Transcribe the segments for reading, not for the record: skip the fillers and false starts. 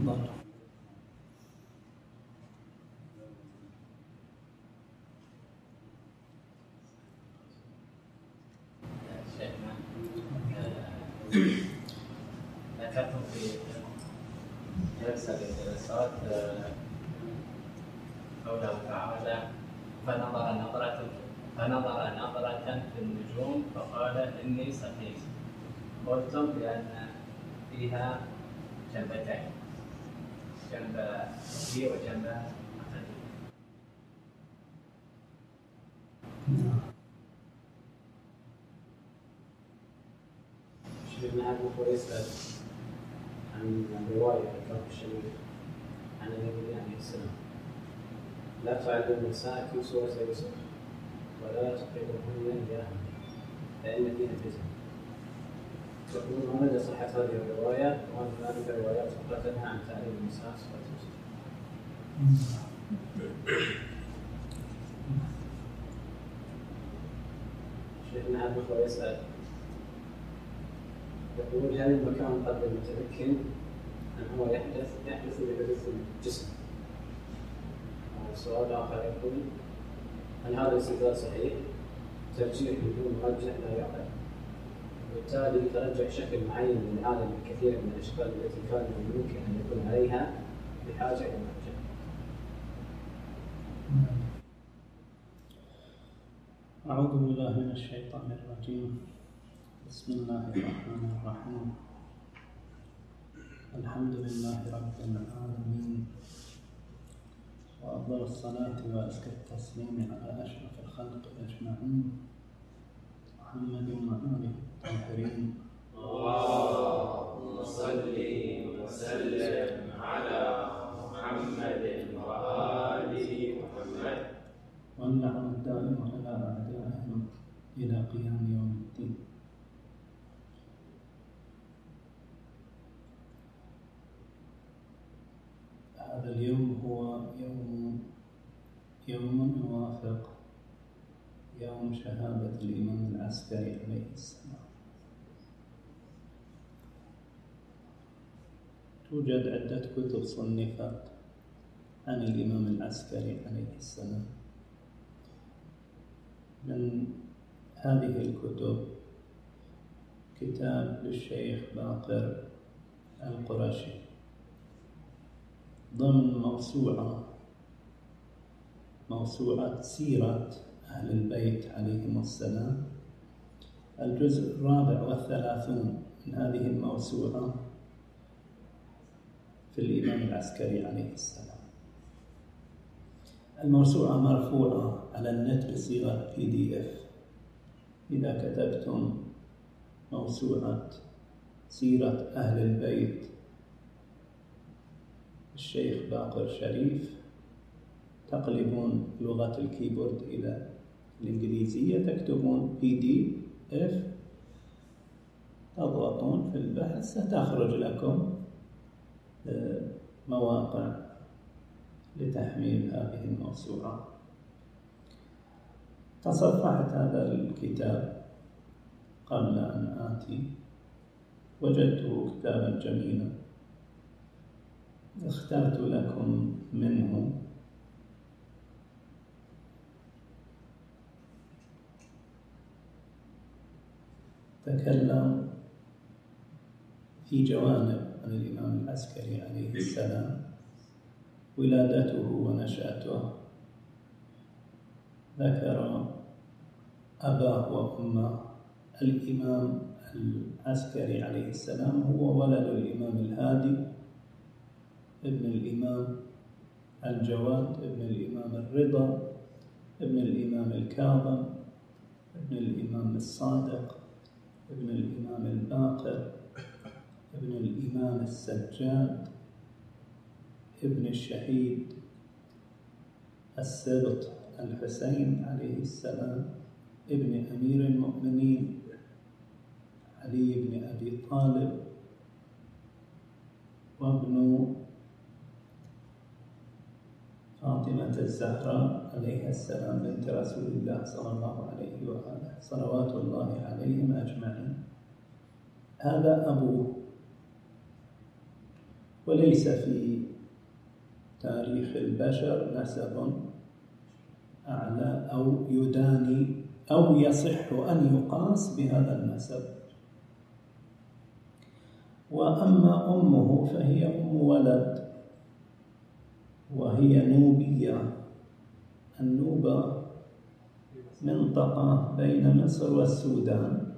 تفضل. شيخنا ذكرتم في جلسة الجلسات قوله تعالى فنظر نظرة في النجوم فقال إني سقيم. قلتم بأن فيها جنبتين، جنب لي وجنب أخي. شيخنا هذا هو يسأل عن رواية الكرب الشريف عن النبي عليه السلام: لا تعذب النساء في سورة يوسف ولا تقربهن إياها فإن فيها فتنة. يقولون ما مدى صحة هذه الرواية وهل هنالك روايات أخرى تنهى عن تعليم النساء سورة يوسف؟ شيخنا هذا هو يسأل يقول: هل المكان قد المتمكن أن هو يحدث بحدوث الجسم؟ السؤال الآخر يقول: هل هذا الاستدلال صحيح؟ ترجيح بدون مرجح لا يعقل، وبالتالي ترجح شكل معين من العالم بكثير من الأشكال التي كان ممكن أن يكون عليها بحاجة إلى مرجح. أعوذ بالله من الشيطان الرجيم. بسم الله الرحمن الرحيم. الحمد لله رب العالمين، وأفضل الصلاة وأزكى التسليم على أشرف الخلق أجمعين محمد وآله الطاهرين. اللهم صل وسلم على محمد وآل محمد واللعنة الدائمة على أعدائهم إلى قيام يوم الدين. هذا اليوم هو يوم يوافق يوم شهادة الإمام العسكري عليه السلام. توجد عدة كتب صنفت عن الإمام العسكري عليه السلام. من هذه الكتب كتاب للشيخ باقر القرشي ضمن موسوعة سيرة أهل البيت عليهم السلام، الجزء 34 من هذه الموسوعة في الإمام العسكري عليه السلام. الموسوعة مرفوعة على النت بصيغة PDF. إذا كتبتم موسوعة سيرة أهل البيت الشيخ باقر شريف، تقلبون لغة الكيبورد إلى الإنجليزية، تكتبون PDF، تضغطون في البحث، ستخرج لكم مواقع لتحميل هذه الموسوعة. تصفحت هذا الكتاب قبل أن آتي، وجدته كتابا جميلا، اخترت لكم منه تكلم في جوانب عن الإمام العسكري عليه السلام: ولادته ونشأته، ذكر أباه وأمه. الإمام العسكري عليه السلام هو ولد الإمام الهادي ابن الإمام الجواد ابن الإمام الرضا ابن الإمام الكاظم ابن الإمام الصادق ابن الإمام الباقر ابن الإمام السجاد ابن الشهيد السبط الحسين عليه السلام ابن أمير المؤمنين علي بن أبي طالب، وابن فاطمة الزهراء عليها السلام بنت رسول الله صلى الله عليه وآله صلوات الله عليهم أجمعين. هذا أبوه، وليس في تاريخ البشر نسب أعلى أو يداني أو يصح أن يقاس بهذا النسب. وأما أمه فهي أم ولد، وهي نوبية. النوبة منطقة بين مصر والسودان،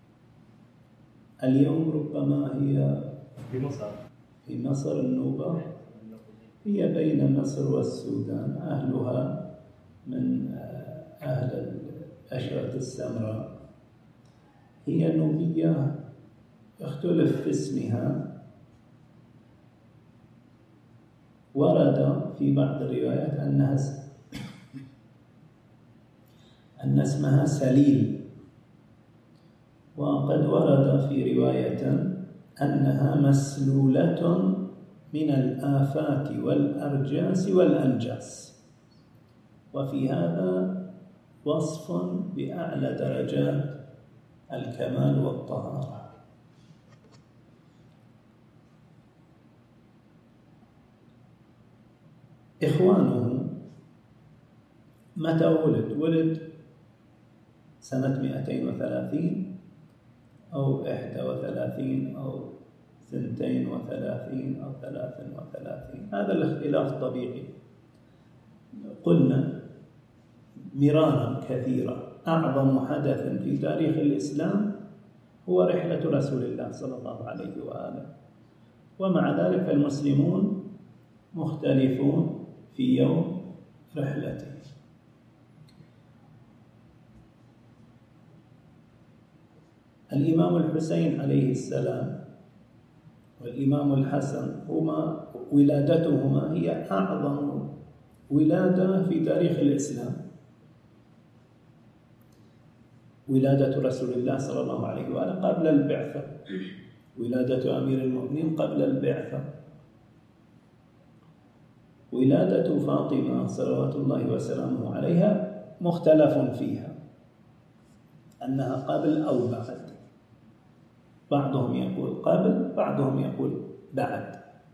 اليوم ربما هي في مصر. النوبة هي بين مصر والسودان، أهلها من أهل الأشرة السمراء. هي نوبية، اختلف في اسمها. ورد في بعض الروايات أن اسمها سليل، وقد ورد في رواية أنها مسلولة من الآفات والأرجاس والأنجاس، وفي هذا وصف بأعلى درجات الكمال والطهارة. إخوانه متى ولد سنة 230 أو 31 أو 32 أو 33. هذا الاختلاف طبيعي. قلنا مرارا كثيرا أعظم حدث في تاريخ الإسلام هو رحلة رسول الله صلى الله عليه وآله، ومع ذلك المسلمون مختلفون في يوم رحلته. الإمام الحسين عليه السلام والإمام الحسن ولادتهما هي أعظم ولادة في تاريخ الإسلام. ولادة رسول الله صلى الله عليه وآله قبل البعثة، ولادة أمير المؤمنين قبل البعثة، ولادة فاطمة صلوات الله وسلامه عليها مختلف فيها أنها قبل أو بعد. بعضهم يقول قبل، بعضهم يقول بعد.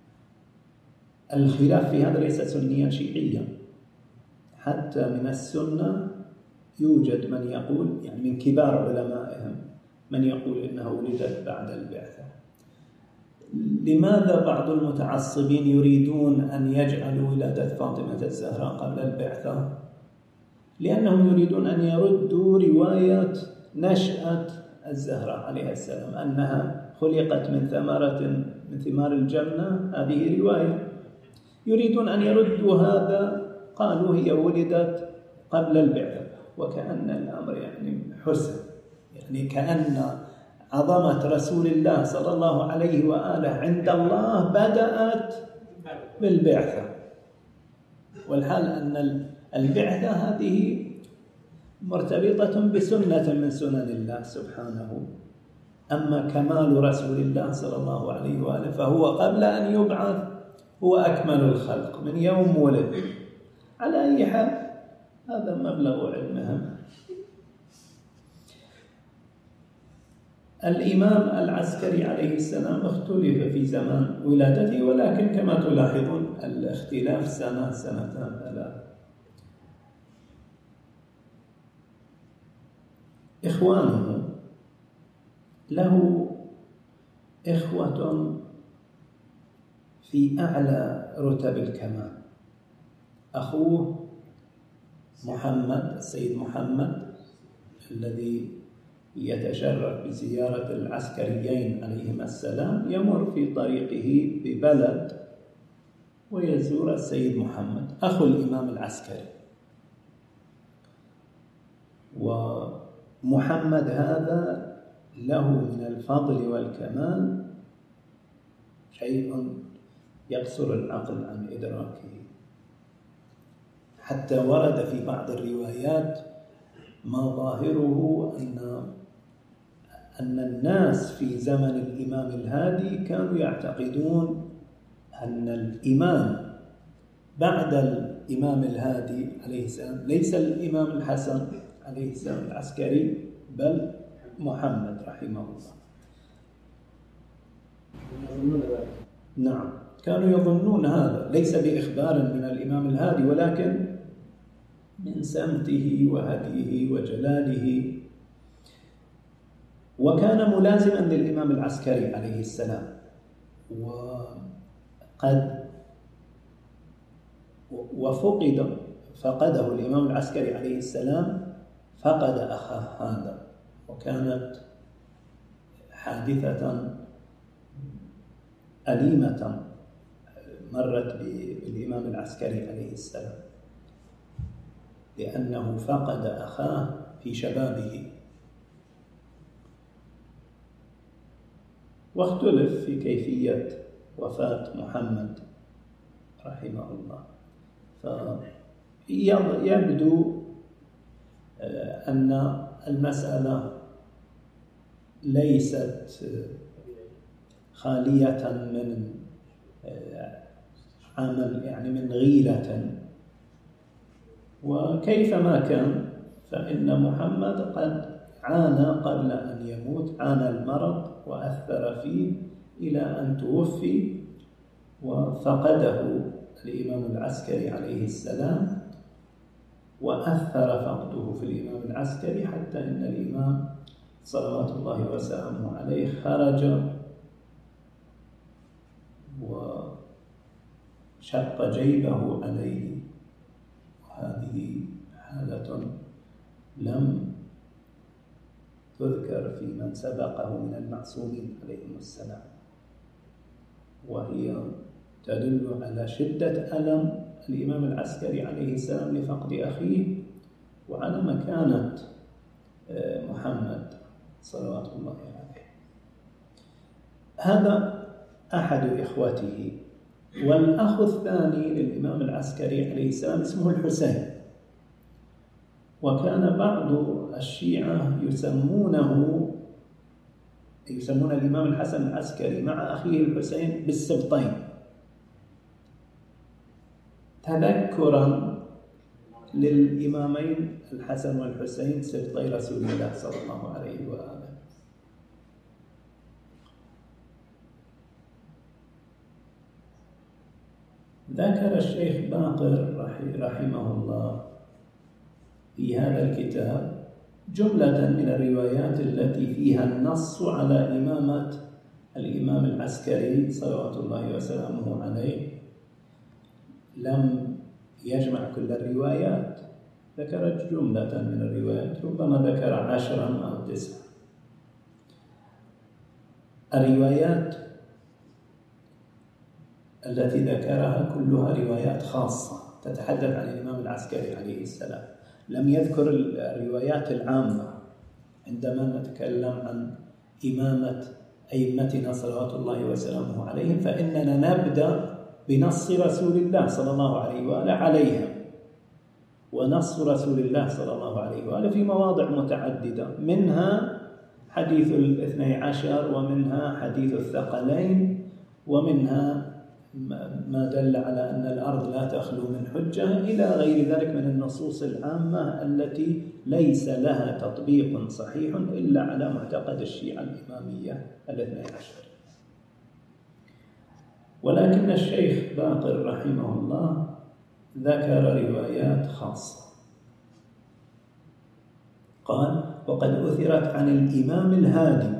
الخلاف في هذا ليس سنيا شيعيا، حتى من السنة يوجد من يقول، يعني من كبار علمائهم، من يقول إنها ولدت بعد البعثة. لماذا بعض المتعصبين يريدون أن يجعلوا ولادة فاطمة الزهراء قبل البعثة؟ لأنهم يريدون أن يردوا رواية نشأة الزهراء عليه السلام، أنها خلقت من ثمرة من ثمار الجنة. هذه رواية يريدون أن يردوا هذا، قالوا هي ولدت قبل البعثة، وكأن الأمر يعني حسن، يعني كأن عظمة رسول الله صلى الله عليه وآله عند الله بدأت بالبعثة، والحال أن البعثة هذه مرتبطة بسنة من سنن الله سبحانه. أما كمال رسول الله صلى الله عليه وآله فهو قبل أن يبعث هو أكمل الخلق من يوم ولد. على أي حال هذا مبلغ علمهم. الإمام العسكري عليه السلام اختلف في زمان ولادته، ولكن كما تلاحظون الاختلاف سنة سنتان ثلاث. إخوانه له إخوة في أعلى رتب الكمال. أخوه محمد، السيد محمد، الذي يتشرف بزيارة العسكريين عليهما السلام، يمر في طريقه ببلد ويزور السيد محمد أخو الإمام العسكري. ومحمد هذا له من الفضل والكمال شيء يقصر العقل عن إدراكه. حتى ورد في بعض الروايات ما ظاهره أن الناس في زمن الإمام الهادي كانوا يعتقدون أن الإمام بعد الإمام الهادي عليه السلام ليس الإمام الحسن عليه السلام العسكري، بل محمد رحمه الله. نعم. كانوا يظنون هذا ليس بإخبار من الإمام الهادي، ولكن من سمته وهديه وجلاله. وكان ملازما للإمام العسكري عليه السلام، فقده الإمام العسكري عليه السلام، فقد أخاه هذا، وكانت حادثة أليمة مرت بالإمام العسكري عليه السلام، لأنه فقد أخاه في شبابه. واختلف في كيفية وفاة محمد رحمه الله، فيبدو أن المسألة ليست خالية من عمل، يعني من غيرة. وكيفما كان فإن محمد قد عانى قبل أن يموت، عانى المرض وأثر فيه إلى أن توفي، وفقده الإمام العسكري عليه السلام، وأثر فقده في الإمام العسكري حتى إن الإمام صلوات الله وسلامه عليه خرج وشق جيبه عليه، وهذه حالة لم تذكر في من سبقه من المعصومين عليهم السلام، وهي تدل على شدة ألم الإمام العسكري عليه السلام لفقد أخيه، وعلى مكانة محمد صلوات الله عليه. هذا أحد إخوته. والأخ الثاني للإمام العسكري عليه السلام اسمه الحسين، وكان بعض الشيعة يسمون الإمام الحسن العسكري مع أخيه الحسين بالسبطين، تذكرا للإمامين الحسن والحسين سبطي رسول الله صلى الله عليه وآله. ذكر الشيخ باقر رحمه الله في هذا الكتاب جملة من الروايات التي فيها النص على إمامة الإمام العسكري صلوات الله وسلامه عليه. لم يجمع كل الروايات، ذكر جملة من الروايات، ربما ذكر 10 أو 9. الروايات التي ذكرها كلها روايات خاصة تتحدث عن الإمام العسكري عليه السلام، لم يذكر الروايات العامة. عندما نتكلم عن إمامة أئمتنا صلوات الله وسلامه عليهم فإننا نبدأ بنص رسول الله صلى الله عليه وآله عليهم، ونص رسول الله صلى الله عليه وآله في مواضع متعددة، منها حديث 12 ومنها حديث الثقلين، ومنها ما دل على أن الأرض لا تخلو من حجة، إلى غير ذلك من النصوص العامة التي ليس لها تطبيق صحيح إلا على معتقد الشيعة الإمامية 12. ولكن الشيخ باقر رحمه الله ذكر روايات خاصة. قال: وقد أثرت عن الإمام الهادي.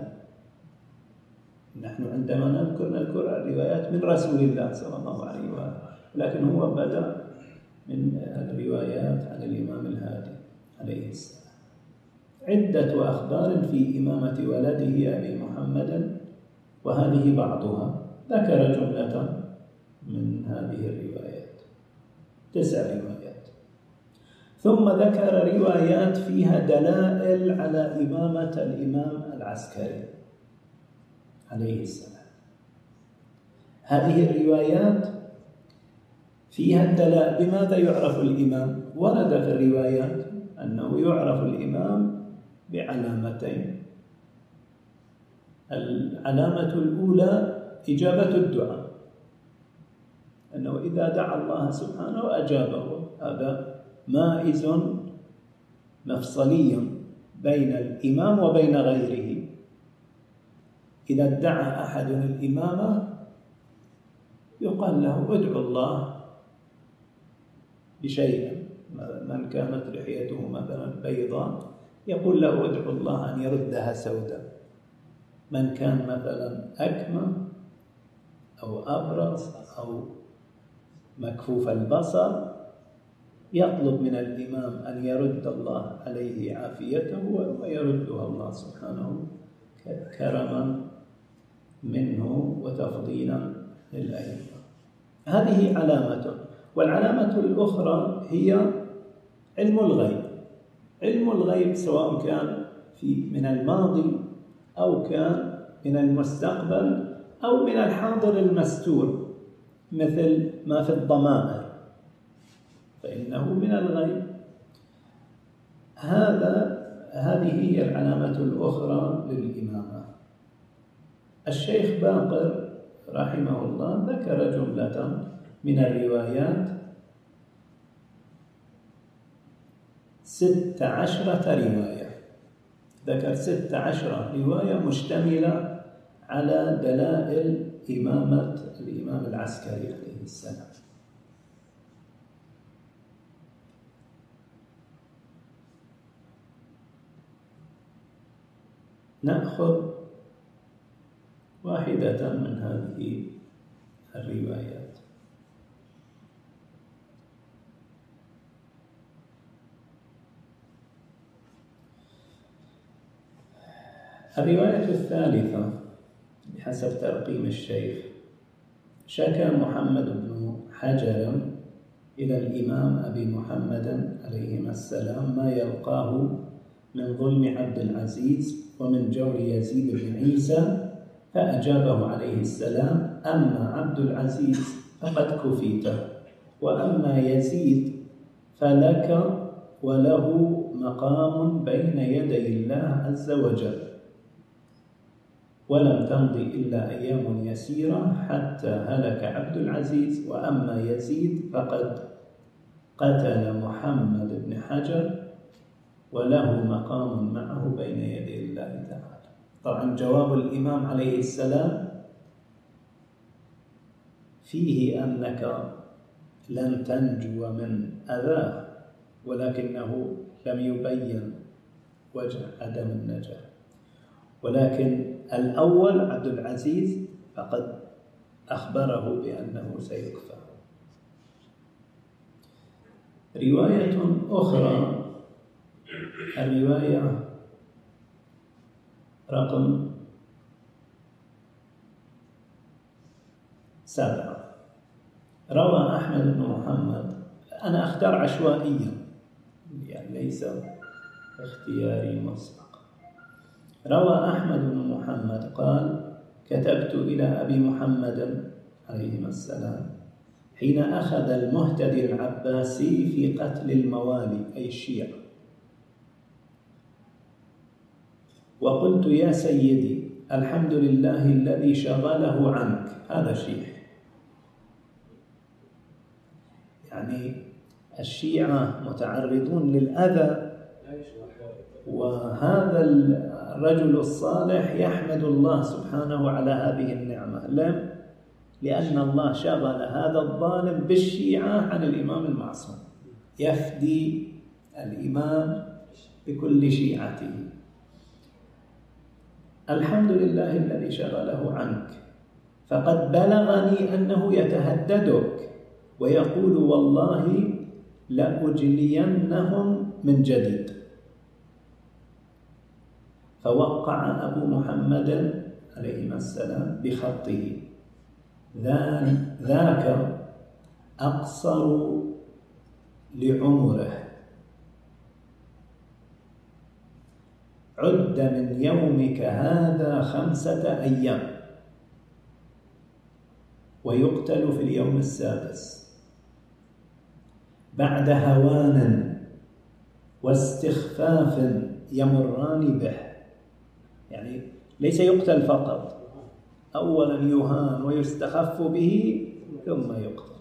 نحن عندما نذكر الروايات من رسول الله صلى الله عليه وآله، لكن هو بدأ من الروايات عن الإمام الهادي عليه السلام. عدة أخبار في إمامة ولده أبي محمد، وهذه بعضها. ذكر جملة من هذه الروايات، 9 روايات. ثم ذكر روايات فيها دلائل على إمامة الإمام العسكري عليه السلام. هذه الروايات فيها الدلائل. بماذا يعرف الإمام؟ ورد في الروايات أنه يعرف الإمام بعلامتين. العلامة الأولى إجابة الدعاء، أنه إذا دعا الله سبحانه أجابه. هذا مائز مفصلي بين الإمام وبين غيره. إذا ادعى أحد الإمامة يقال له ادعو الله بشيء. من كانت لحيته مثلا بيضاء يقول له ادعو الله أن يردها سوداء. من كان مثلا أكمى أو أبرص أو مكفوف البصر يطلب من الإمام أن يرد الله عليه عافيته ويردها الله سبحانه كرما منه وتفضيلا للأئمة. هذه علامة. والعلامة الأخرى هي علم الغيب. علم الغيب سواء كان من الماضي أو كان من المستقبل أو من الحاضر المستور، مثل ما في الضمائر فإنه من الغيب. هذه هي العلامة الأخرى للإمامة. الشيخ باقر رحمه الله ذكر جملة من الروايات 16 رواية، ذكر 16 رواية مشتملة على دلائل إمامة الإمام العسكري عليه السلام. نأخذ واحدة من هذه الروايات. الرواية الثالثة بحسب ترقيم الشيخ: شكى محمد بن حجر إلى الإمام أبي محمد عليهما السلام ما يلقاه من ظلم عبد العزيز ومن جور يزيد بن عيسى، فأجابه عليه السلام: أما عبد العزيز فقد كفيته، وأما يزيد فلك وله مقام بين يدي الله عز وجل، ولم تمض إلا أيام يسيرة حتى هلك عبد العزيز، وأما يزيد فقد قتل محمد بن حجر وله مقام معه بين يدي الله تعالى. طبعا جواب الإمام عليه السلام فيه أنك لن تنجو من أذاه، ولكنه لم يبين وجه عدم النجاة. ولكن الأول عبد العزيز فقد أخبره بأنه سيكفى. رواية أخرى، الرواية رقم 7، روى أحمد بن محمد. أنا أختار عشوائيا، يعني ليس اختياري مسبق. روى أحمد بن محمد قال: كتبت إلى أبي محمد عليهما السلام حين أخذ المهتدي العباسي في قتل الموالي أي الشيعة، وقلت: يا سيدي، الحمد لله الذي شغله عنك. هذا شيعي، يعني الشيعة متعرضون للأذى، وهذا الرجل الصالح يحمد الله سبحانه على هذه النعمة. لأن الله شغل هذا الظالم بالشيعة عن الإمام المعصوم، يفدي الإمام بكل شيعته. الحمد لله الذي شغله عنك، فقد بلغني أنه يتهددك ويقول: والله لأجلينهم من جديد. فوقع أبو محمد عليه السلام بخطه: ذاك أقصر لعمره، عد من يومك هذا 5 أيام، ويقتل في اليوم السادس بعد هوان واستخفاف يمران به. يعني ليس يقتل فقط، أولا يهان ويستخف به ثم يقتل.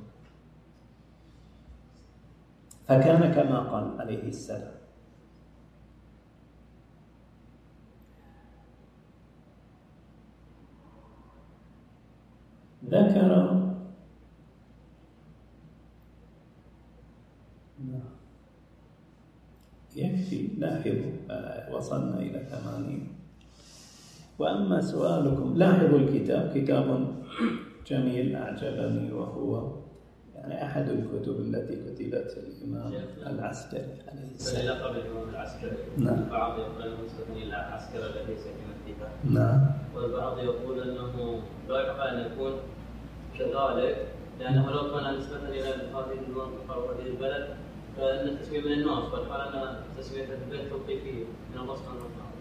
فكان كما قال عليه السلام. ذكر يكفي، لاحظوا وصلنا إلى 80. وأما سؤالكم، لاحظوا الكتاب كتاب جميل أعجبني، وهو يعني أحد الكتب التي كتبت الإمام العسكري عليه السلام. لقب الإمام العسكري. نعم. البعض يقول أنه نسبة إلى عسكر الذي سكن فيها. نعم. والبعض يقول أنه لا يحق أن يكون كذلك، لأنه لو كان نسبة إلى هذه المنطقة وهذه البلد فإن التسمية من الناس، والحال أن تسمية البلد توقيفية من الله سبحانه وتعالى.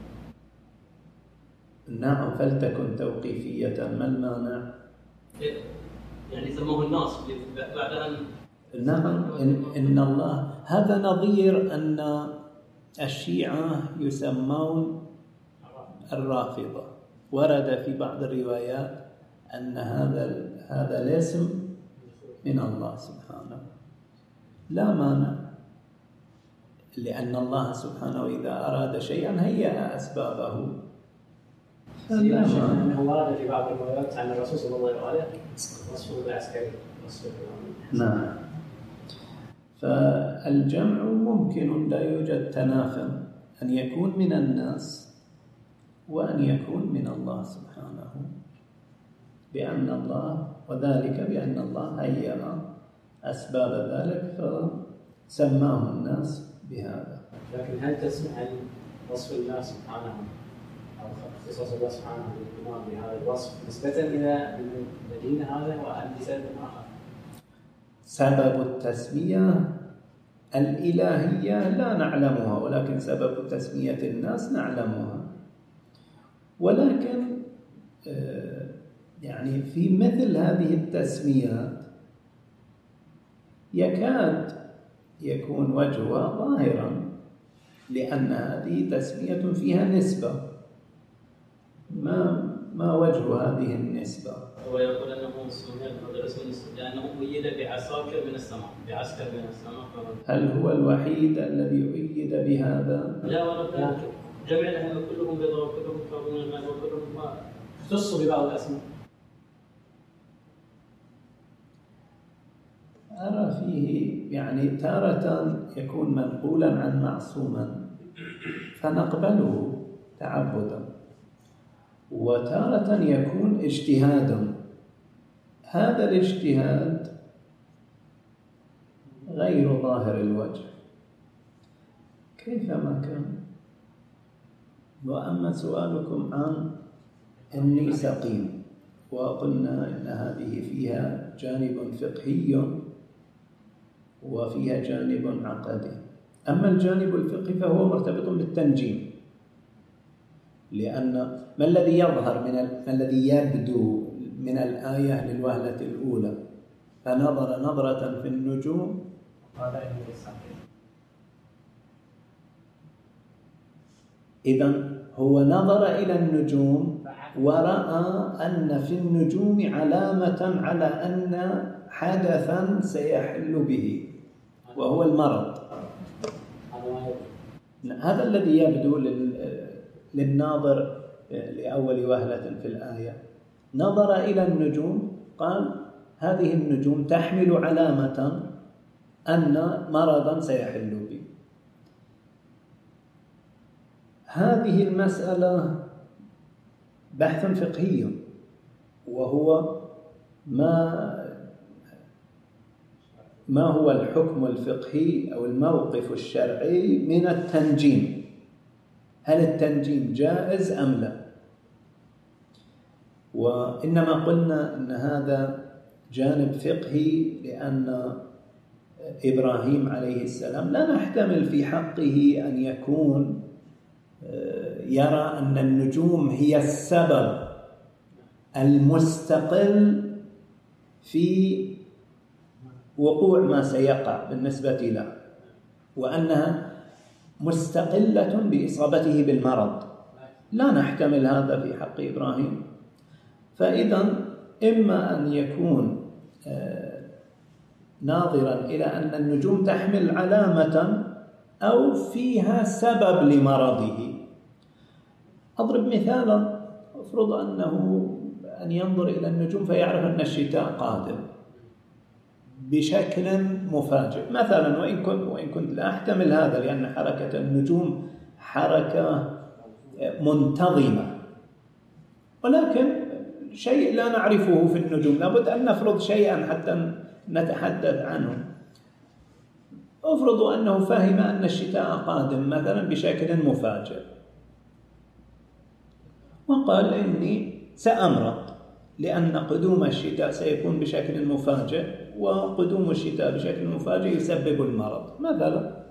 نعم، فلتكن توقيفية، ما المانع؟ يعني سموه الناس بعد أن نعم، إن الله، هذا نظير أن الشيعة يسمون الرافضة. ورد في بعض الروايات أن هذا الاسم من الله سبحانه، لا مانع، لأن الله سبحانه إذا أراد شيئا هيأ أسبابه. أنه ورد في بعض الروايات عن الرسول صلى الله عليه وسلم وصفه بالعسكري. نعم. فالجمع ممكن، لا يوجد تنافي، أن يكون من الناس وأن يكون من الله سبحانه، بأن الله، وذلك بأن الله هيأ أسباب ذلك فسماه الناس بهذا. لكن هل تسمح عن وصف الله سبحانه أو اختصاص الله سبحانه بالإيمان بهذا الوصف نسبة إلى المدينة هذا وأم لسبب آخر؟ سبب التسمية الإلهية لا نعلمها، ولكن سبب تسمية الناس نعلمها. ولكن يعني في مثل هذه التسميات يكاد يكون وجهها ظاهرا، لأن هذه تسمية فيها نسبة. ما وجه هذه النسبة؟ هو يقول أنه سمي هذا الاسم لأنه أيد بعساكر من السماء، بعسكر من السماء. هل هو الوحيد الذي أيد بهذا؟ لا، ورد جميع الأهل كلهم بيضاء وكلهم كربون الماء وكلهم ما اختصوا ببعض الأسماء. أرى فيه يعني تارة يكون منقولا عن معصوما فنقبله تعبدا، وتارة يكون اجتهادا. هذا الاجتهاد غير ظاهر الوجه كيفما كان. وأما سؤالكم عن إني سقيم، وقلنا إن هذه فيها جانب فقهي وفيها جانب عقدي. أما الجانب الفقهي فهو مرتبط بالتنجيم، لأن ما الذي يظهر ما الذي يبدو من الآية للوهلة الأولى؟ فنظر نظرة في النجوم قال إني سقيم. إذن هو نظر إلى النجوم ورأى أن في النجوم علامة على أن حدثا سيحل به وهو المرض. هذا الذي يبدو للناظر لأول وهلة في الآية. نظر إلى النجوم قال هذه النجوم تحمل علامة أن مرضا سيحل به. هذه المسألة بحث فقهي، وهو ما هو الحكم الفقهي أو الموقف الشرعي من التنجيم؟ هل التنجيم جائز أم لا؟ وإنما قلنا أن هذا جانب فقهي لأن إبراهيم عليه السلام لا نحتمل في حقه أن يكون يرى أن النجوم هي السبب المستقل في وقوع ما سيقع بالنسبة له، وأنها مستقلة بإصابته بالمرض. لا نحتمل هذا في حق إبراهيم. فإذا إما أن يكون ناظرا إلى أن النجوم تحمل علامة أو فيها سبب لمرضه. أضرب مثالا، أفرض أن ينظر إلى النجوم فيعرف أن الشتاء قادم، بشكل مفاجئ مثلا، وإن كنت لا أحتمل هذا، لأن حركة النجوم حركة منتظمة، ولكن شيء لا نعرفه في النجوم لابد أن نفرض شيئا حتى نتحدث عنه. أفرض أنه فهم أن الشتاء قادم مثلا بشكل مفاجئ، وقال إني سأمرض لأن قدوم الشتاء سيكون بشكل مفاجئ، وقدوم الشتاء بشكل مفاجئ يسبب المرض مثلا.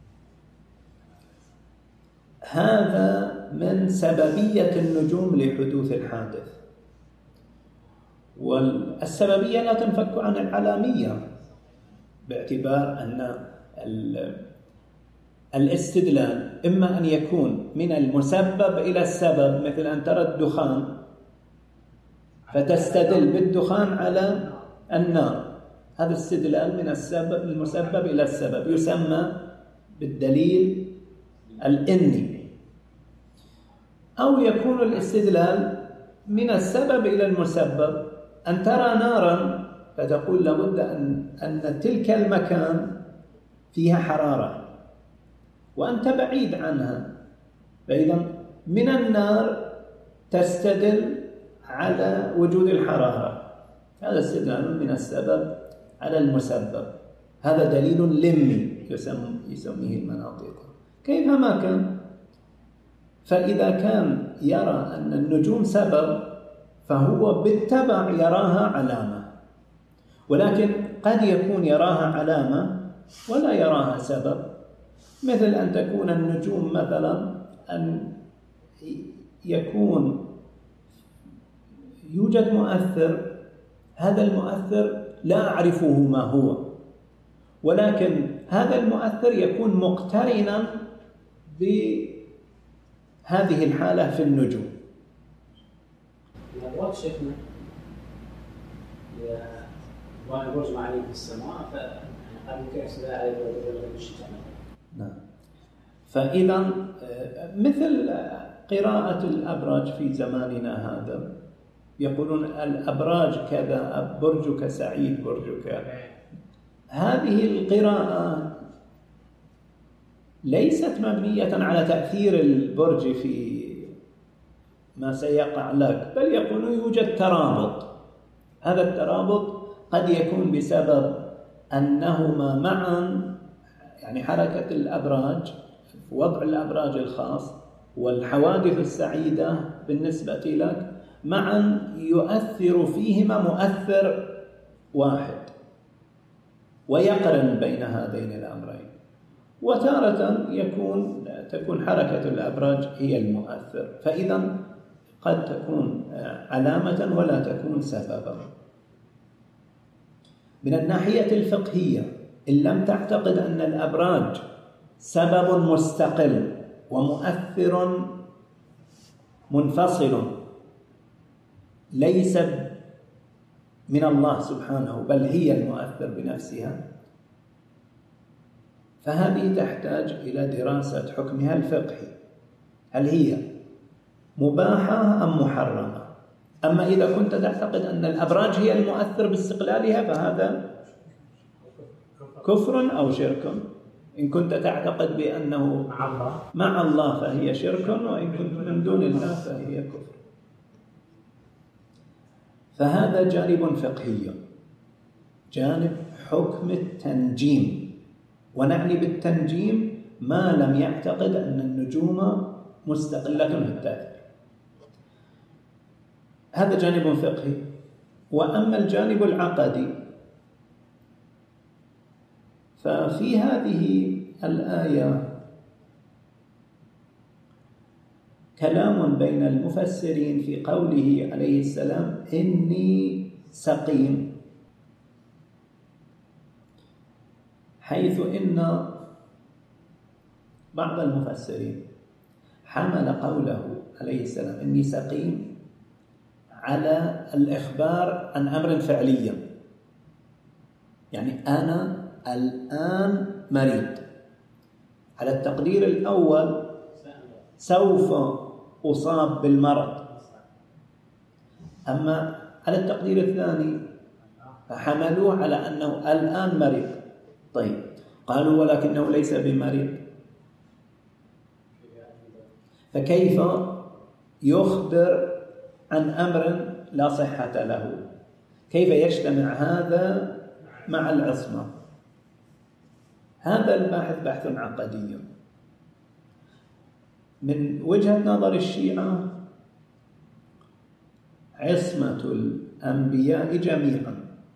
هذا من سببية النجوم لحدوث الحادث، والسببية لا تنفك عن العلامية، باعتبار أن الاستدلال إما أن يكون من المسبب إلى السبب، مثل أن ترى الدخان فتستدل بالدخان على النار، هذا استدلال من المسبب إلى السبب يسمى بالدليل الإني. أو يكون الاستدلال من السبب إلى المسبب، أن ترى نارا فتقول لابد أن تلك المكان فيها حرارة وأنت بعيد عنها، فإذا من النار تستدل على وجود الحرارة، هذا استدلال من السبب على المسبب، هذا دليل لمي يسميه المناطق كيفما كان. فإذا كان يرى أن النجوم سبب فهو بالتبع يراها علامة، ولكن قد يكون يراها علامة ولا يراها سبب، مثل أن تكون النجوم مثلا أن يكون يوجد مؤثر، هذا المؤثر لا أعرفه ما هو، ولكن هذا المؤثر يكون مقترنا بهذه الحالة في النجوم. الأبراج شفنا برج معلي في السماء، فقد يمكن استدلال عليه بالغيب الشتاء. نعم. فإذا مثل قراءة الأبراج في زماننا هذا، يقولون الأبراج كذا، برجك سعيد، برجك، هذه القراءة ليست مبنية على تأثير البرج في ما سيقع لك، بل يقولون يوجد ترابط. هذا الترابط قد يكون بسبب أنهما معا، يعني حركة الأبراج، وضع الأبراج الخاص والحوادث السعيدة بالنسبة لك معا يؤثر فيهما مؤثر واحد ويقرن بين هذين الأمرين. وتارة تكون حركة الأبراج هي المؤثر، فإذا قد تكون علامة ولا تكون سببا. من الناحية الفقهية، إن لم تعتقد أن الأبراج سبب مستقل ومؤثر منفصل ليس من الله سبحانه بل هي المؤثر بنفسها، فهذه تحتاج إلى دراسة حكمها الفقهي، هل هي مباحة أم محرمة؟ أما إذا كنت تعتقد أن الأبراج هي المؤثر باستقلالها فهذا كفر أو شرك. إن كنت تعتقد بأنه مع الله فهي شرك، وإن كنت من دون الله فهي كفر. فهذا جانب فقهي، جانب حكم التنجيم، ونعني بالتنجيم ما لم يعتقد أن النجوم مستقلة بالتأثير. هذا جانب فقهي. وأما الجانب العقدي ففي هذه الآية كلام بين المفسرين في قوله عليه السلام إني سقيم، حيث إن بعض المفسرين حمل قوله عليه السلام إني سقيم على الإخبار عن أمر فعلي، يعني أنا الآن مريض. على التقدير الأول سوف أصاب بالمرض، أما على التقدير الثاني فحملوه على أنه الآن مريض. طيب قالوا ولكنه ليس بمريض، فكيف يخبر عن أمر لا صحة له؟ كيف يجتمع هذا مع العصمة؟ هذا البحث بحث عقدي. من وجهة نظر الشيعة عصمة الأنبياء جميعا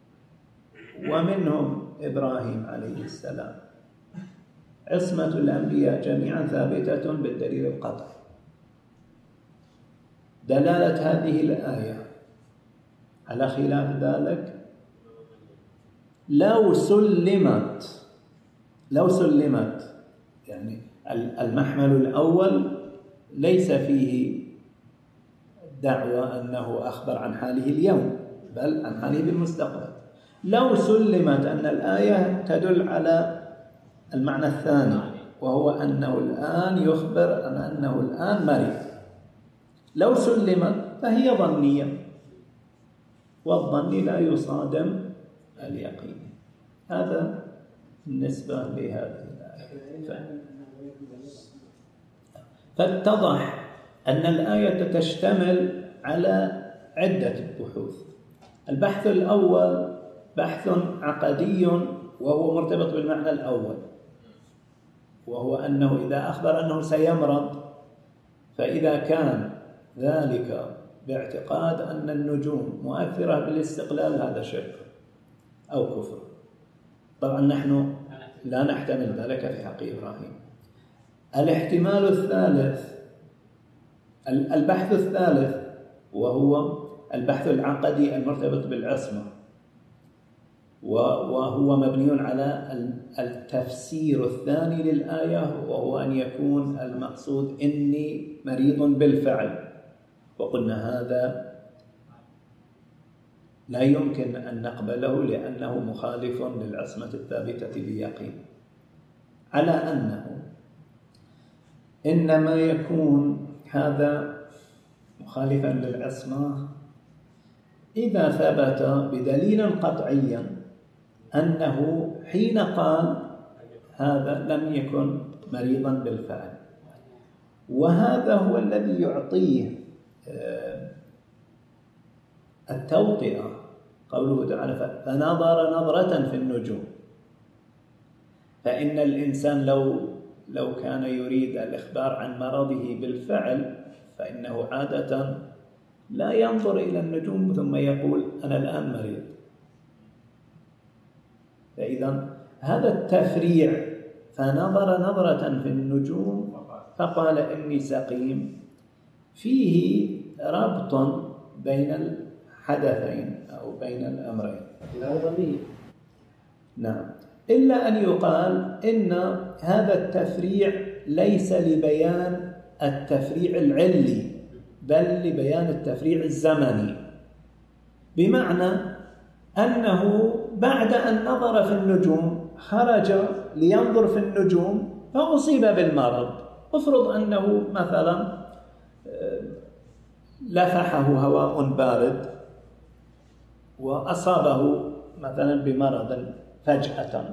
ومنهم إبراهيم عليه السلام، عصمة الأنبياء جميعا ثابتة بالدليل القطعي. دلالة هذه الآية على خلاف ذلك لو سلمت يعني المحمل الأول ليس فيه دعوى أنه أخبر عن حاله اليوم بل عن حاله بالمستقبل. لو سلمت أن الآية تدل على المعنى الثاني وهو أنه الآن يخبر عن أنه الآن مريض، لو سلمت فهي ظنية، والظن لا يصادم اليقين. هذا بالنسبة لهذه الآية. فاتضح أن الآية تشتمل على عدة بحوث. البحث الأول بحث عقدي وهو مرتبط بالمعنى الأول، وهو أنه إذا أخبر أنه سيمرض فإذا كان ذلك باعتقاد أن النجوم مؤثرة بالاستقلال هذا شرك أو كفر. طبعا نحن لا نحتمل ذلك في حق إبراهيم. الاحتمال الثالث البحث الثالث وهو البحث العقدي المرتبط بالعصمة، وهو مبني على التفسير الثاني للآية، وهو أن يكون المقصود إني مريض بالفعل. وقلنا هذا لا يمكن أن نقبله لأنه مخالف للعصمة الثابتة بيقين، على أنه إنما يكون هذا مخالفا للعصمة إذا ثبت بدليل قطعي أنه حين قال هذا لم يكن مريضا بالفعل. وهذا هو الذي يعطيه التوطئة قوله تعالى فنظر نظرة في النجوم. فإن الإنسان لو كان يريد الإخبار عن مرضه بالفعل فإنه عادة لا ينظر إلى النجوم ثم يقول أنا الآن مريض. فإذا هذا التفريع فنظر نظرة في النجوم فقال إني سقيم فيه ربط بين الحدثين أو بين الأمرين. نعم، إلا أن يقال إن هذا التفريع ليس لبيان التفريع العلي بل لبيان التفريع الزمني، بمعنى أنه بعد أن نظر في النجوم خرج لينظر في النجوم فأصيب بالمرض. افرض أنه مثلا لفحه هواء بارد وأصابه مثلا بمرض فجأة.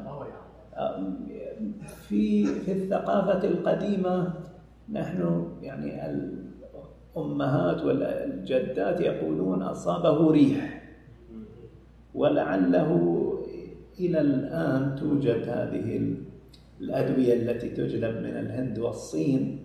في الثقافة القديمة نحن يعني الأمهات والجدات يقولون أصابه ريح، ولعله إلى الآن توجد هذه الأدوية التي تجلب من الهند والصين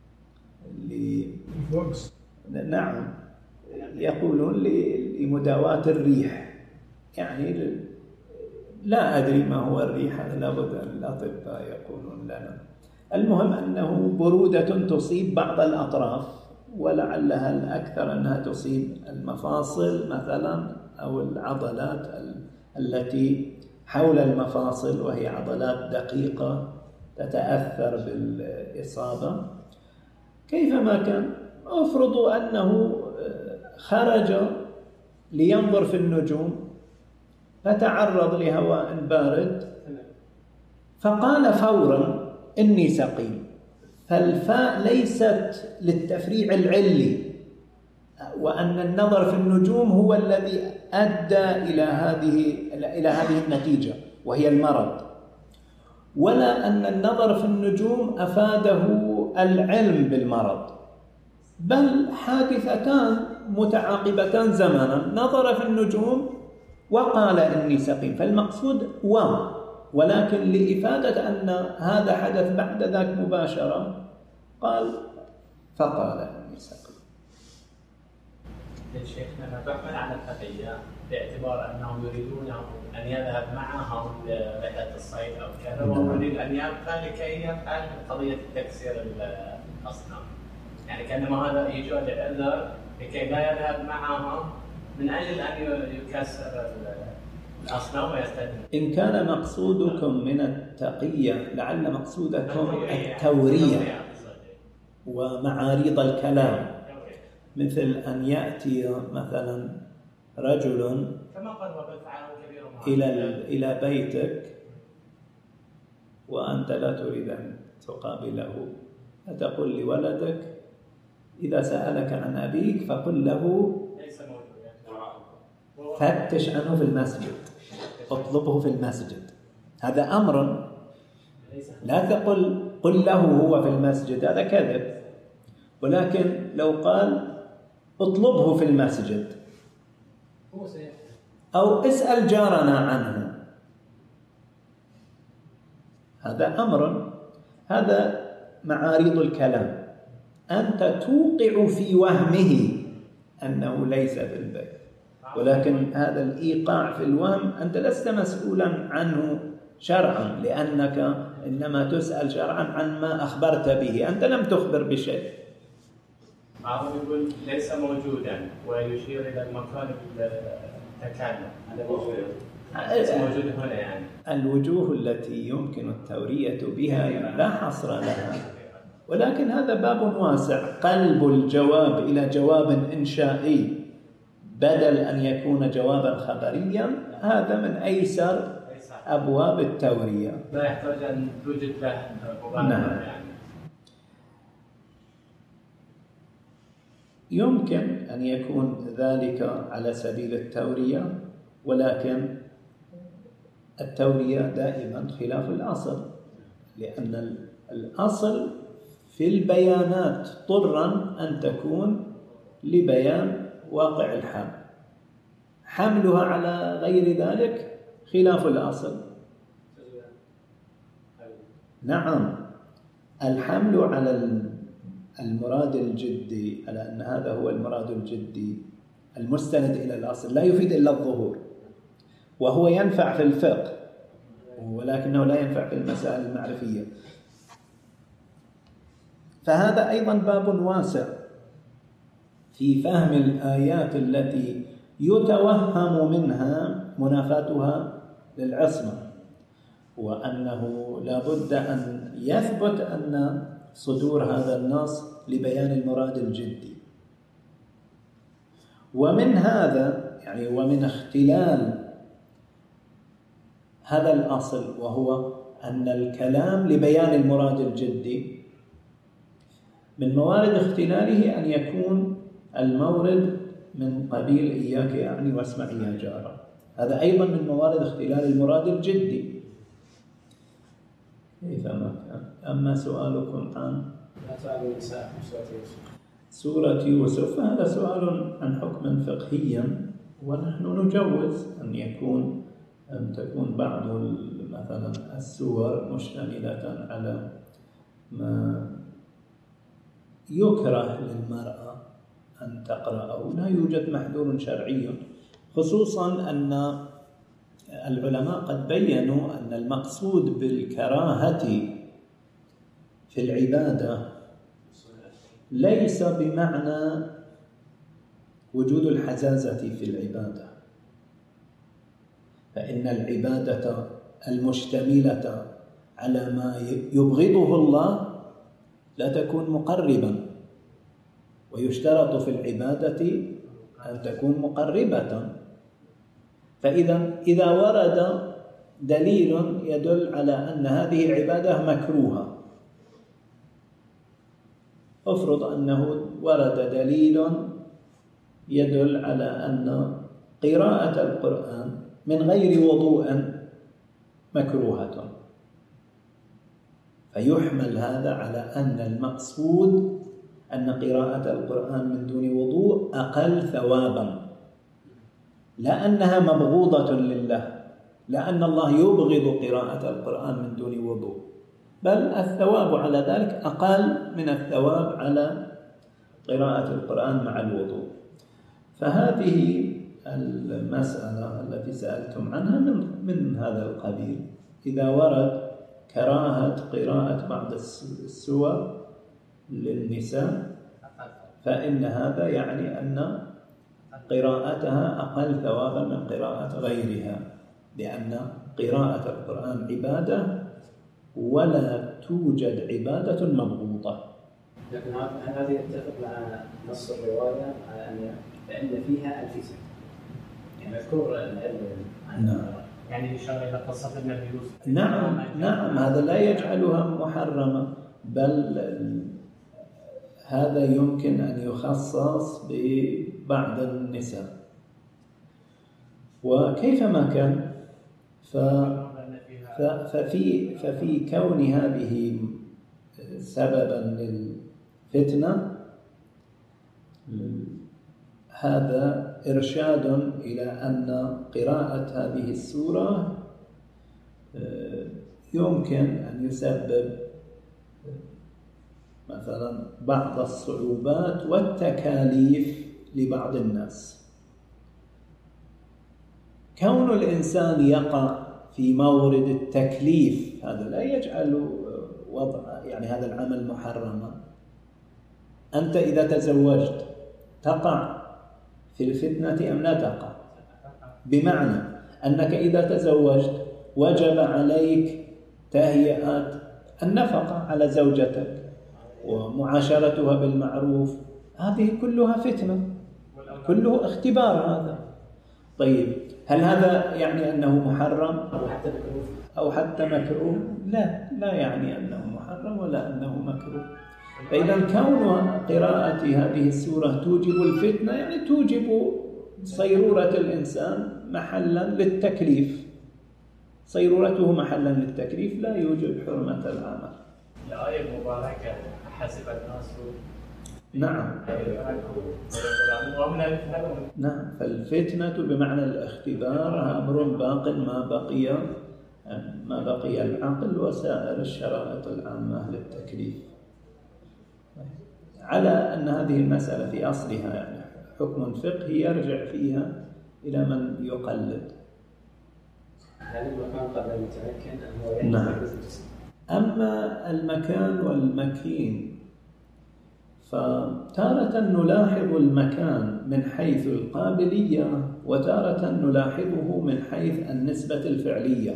نعم يقولون لمداواة الريح. يعني لا أدري ما هو الريح، لابد أن الأطباء يقولون لنا. المهم أنه برودة تصيب بعض الأطراف، ولعلها الأكثر أنها تصيب المفاصل مثلا أو العضلات التي حول المفاصل، وهي عضلات دقيقة تتأثر بالإصابة. كيفما كان افرضوا أنه خرج لينظر في النجوم فتعرض لهواء بارد فقال فورا إني سقيم، فالفاء ليست للتفريع العلي وأن النظر في النجوم هو الذي أدى إلى هذه النتيجة وهي المرض، ولا أن النظر في النجوم أفاده العلم بالمرض، بل حادثتان متعاقبتان زمانا، نظر في النجوم وقال إني سقيم، فالمقصود ولكن لإفادة أن هذا حدث بعد ذاك مباشرة فقال إني سقيم. شيخنا نتحمل على التقية باعتبار أنهم يريدون أن يذهب معهم لرحلة الصيد أو كذا، وهو يريد أن يبقى لكي يفعل قضية تكسير الأصنام، يعني كأنما هذا يجوز العذر لكي لا يذهب معهم من أجل أن يكسر الأصنام ويستدين. إن كان مقصودكم من التقية لعل مقصودكم التورية ومعاريض الكلام، مثل أن يأتي مثلا رجل إلى بيتك وأنت لا تريد أن تقابله، فتقول لولدك إذا سألك عن أبيك فقل له فتش عنه في المسجد، اطلبه في المسجد. هذا أمر، لا تقل قل له هو في المسجد، هذا كذب. ولكن لو قال اطلبه في المسجد أو اسأل جارنا عنه، هذا أمر، هذا معارض الكلام. أنت توقع في وهمه أنه ليس في البيت، ولكن هذا الإيقاع في الوهم أنت لست مسؤولا عنه شرعا، لأنك إنما تسأل شرعا عن ما أخبرت به، أنت لم تخبر بشيء. بعضهم يقول ليس موجودا ويشير إلى المكان التكلم، هذا ليس موجود هنا. يعني الوجوه التي يمكن التورية بها لا حصر لها، ولكن هذا باب واسع. قلب الجواب إلى جواب إنشائي بدل أن يكون جوابا خبريا، هذا من أيسر أبواب التورية، لا يحتاج أن توجد له مبالغة. يعني يمكن أن يكون ذلك على سبيل التورية، ولكن التورية دائما خلاف الأصل، لأن الأصل في البيانات طرا أن تكون لبيان واقع الحال، حملها على غير ذلك خلاف الأصل. نعم، الحمل على المراد الجدي، على أن هذا هو المراد الجدي المستند إلى الأصل، لا يفيد إلا الظهور، وهو ينفع في الفقه ولكنه لا ينفع في المسائل المعرفية. فهذا أيضا باب واسع في فهم الآيات التي يتوهم منها منافاتها للعصمة، وأنه لا بد أن يثبت أن صدور هذا النص لبيان المراد الجدي. ومن هذا يعني ومن اختلال هذا الأصل، وهو أن الكلام لبيان المراد الجدي، من موارد اختلاله أن يكون المورد من قبيل إياك يعني واسمع يا جارة، هذا أيضا من موارد اختلال المراد الجدي كيفما كان. أما سؤالكم عن سورة يوسف فهذا سؤال عن حكم فقهيا، ونحن نجوز أن تكون بعض مثلا السور مشتملة على ما يكره للمرأة أن تقرأه، لا يوجد محذور شرعي، خصوصا أن العلماء قد بيّنوا أن المقصود بالكراهة في العبادة ليس بمعنى وجود الحزازة في العبادة، فإن العبادة المشتملة على ما يبغضه الله لا تكون مقربا، ويشترط في العبادة أن تكون مقربة. فإذا ورد دليل يدل على أن هذه العبادة مكروهة، افرض أنه ورد دليل يدل على أن قراءة القرآن من غير وضوء مكروهة، فيحمل هذا على أن المقصود أن قراءة القرآن من دون وضوء أقل ثوابا، لا أنها مبغوضة لله، لأن الله يبغض قراءة القرآن من دون وضوء، بل الثواب على ذلك أقل من الثواب على قراءة القرآن مع الوضوء. فهذه المسألة التي سألتم عنها من هذا القبيل. إذا ورد كراهة قراءة بعض السور للنساء فإن هذا يعني أن قراءتها أقل ثوابا من قراءة غيرها، لأن قراءة القرآن عبادة ولا توجد عبادة مبغوضة. لكن هذا يتفق مع نص الرواية على أن فيها الفتنة، يعني مذكور العلم. نعم. يعني إشارة إلى قصة النبي يوسف. نعم، هذا لا يجعلها محرمة، بل هذا يمكن أن يخصص ببعض النساء. وكيفما كان ففي كون هذه سببا للفتنة هذا إرشاد إلى أن قراءة هذه السورة يمكن أن يسبب مثلا بعض الصعوبات والتكاليف لبعض الناس. كون الإنسان يقع في مورد التكليف هذا لا يجعل وضع يعني هذا العمل محرما. أنت إذا تزوجت تقع في الفتنة أم لا تقع؟ بمعنى أنك إذا تزوجت وجب عليك تهيئة النفقة على زوجتك ومعاشرتها بالمعروف، هذه كلها فتنة، كله اختبار هذا. طيب هل هذا يعني أنه محرم أو حتى مكروه؟ لا يعني أنه محرم ولا أنه مكروه. فإذا كون قراءة هذه السورة توجب الفتنة يعني توجب صيرورة الإنسان محلا للتكليف، صيرورته محلا للتكليف لا يوجب حرمة العمل. الآية المباركة حسب الناس. نعم. نعم، فالفتنة بمعنى الاختبار أمر باق ما بقي العقل وسائر الشرائط العامة للتكليف. على أن هذه المسألة في أصلها يعني حكم فقهي يرجع فيها إلى من يقلد. هل المكان قبل المتمكن؟ نعم. أما المكان والمكين فتارة نلاحظ المكان من حيث القابلية وتارة نلاحظه من حيث النسبة الفعلية.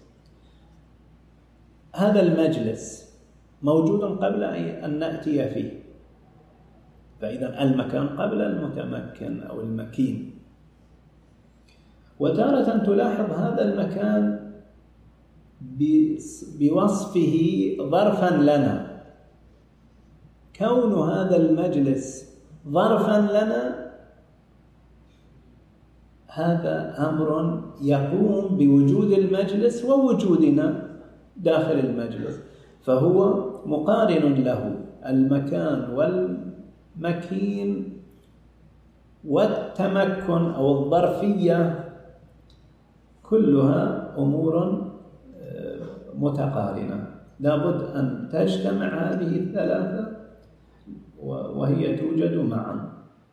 هذا المجلس موجود قبل أن نأتي فيه، فإذا المكان قبل المتمكن أو المكين. وتارة تلاحظ هذا المكان بوصفه ظرفا لنا. كون هذا المجلس ظرفا لنا هذا أمر يقوم بوجود المجلس ووجودنا داخل المجلس، فهو مقارن له المكان والمكين والتمكن أو الظرفية كلها أمور متقارنة، لابد أن تجتمع هذه الثلاثة وهي توجد معا.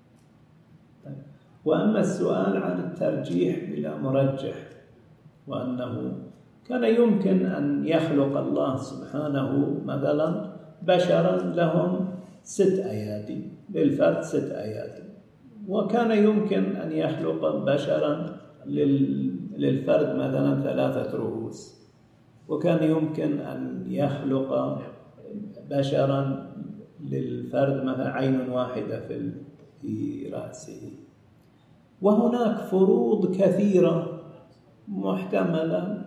وأما السؤال عن الترجيح بلا مرجح، وأنه كان يمكن أن يخلق الله سبحانه مثلا بشرا لهم 6 أيادي، للفرد 6 أيادي، وكان يمكن أن يخلق بشرا للفرد مثلا 3 رؤوس، وكان يمكن أن يخلق بشرا للفرد مثلا عين واحدة في رأسه. وهناك فروض كثيرة محتملة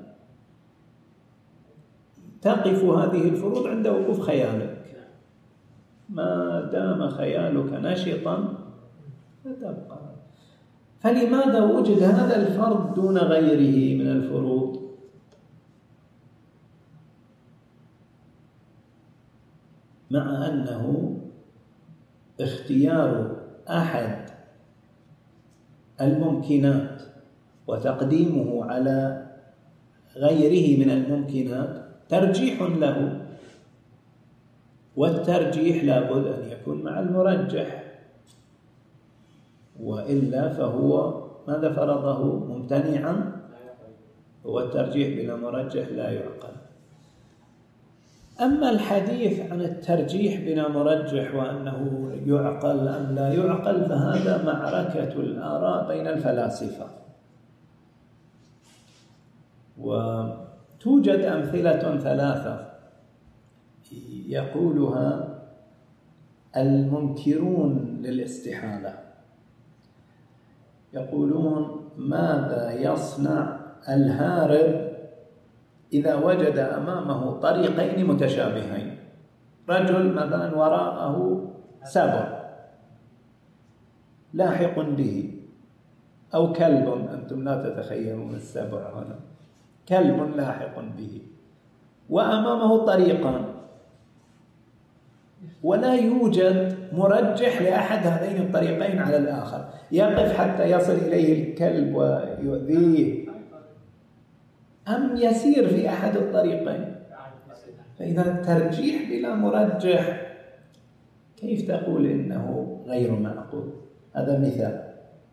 تقف هذه الفروض عند وقوف خيالك. ما دام خيالك نشطا فتبقى. فلماذا وجد هذا الفرض دون غيره من الفروض؟ مع أنه اختيار أحد الممكنات وتقديمه على غيره من الممكنات ترجيح له، والترجيح لابد أن يكون مع المرجح، وإلا فهو ماذا فرضه؟ ممتنعا، والترجيح بلا مرجح لا يعقل. أما الحديث عن الترجيح بلا مرجح وأنه يعقل أم لا يعقل فهذا معركة الآراء بين الفلاسفة، وتوجد أمثلة ثلاثة يقولها المنكرون للاستحالة. يقولون ماذا يصنع الهارب إذا وجد أمامه طريقين متشابهين؟ رجل مثلا وراءه سبع لاحق به، أو كلب، أنتم لا تتخيلون السبع هنا، كلب لاحق به، وأمامه طريقان، ولا يوجد مرجح لأحد هذين الطريقين على الآخر، يقف حتى يصل إليه الكلب ويؤذيه، أم يسير في أحد الطريقين. فإذا الترجيح بلا مرجح كيف تقول إنه غير معقول؟ هذا مثال.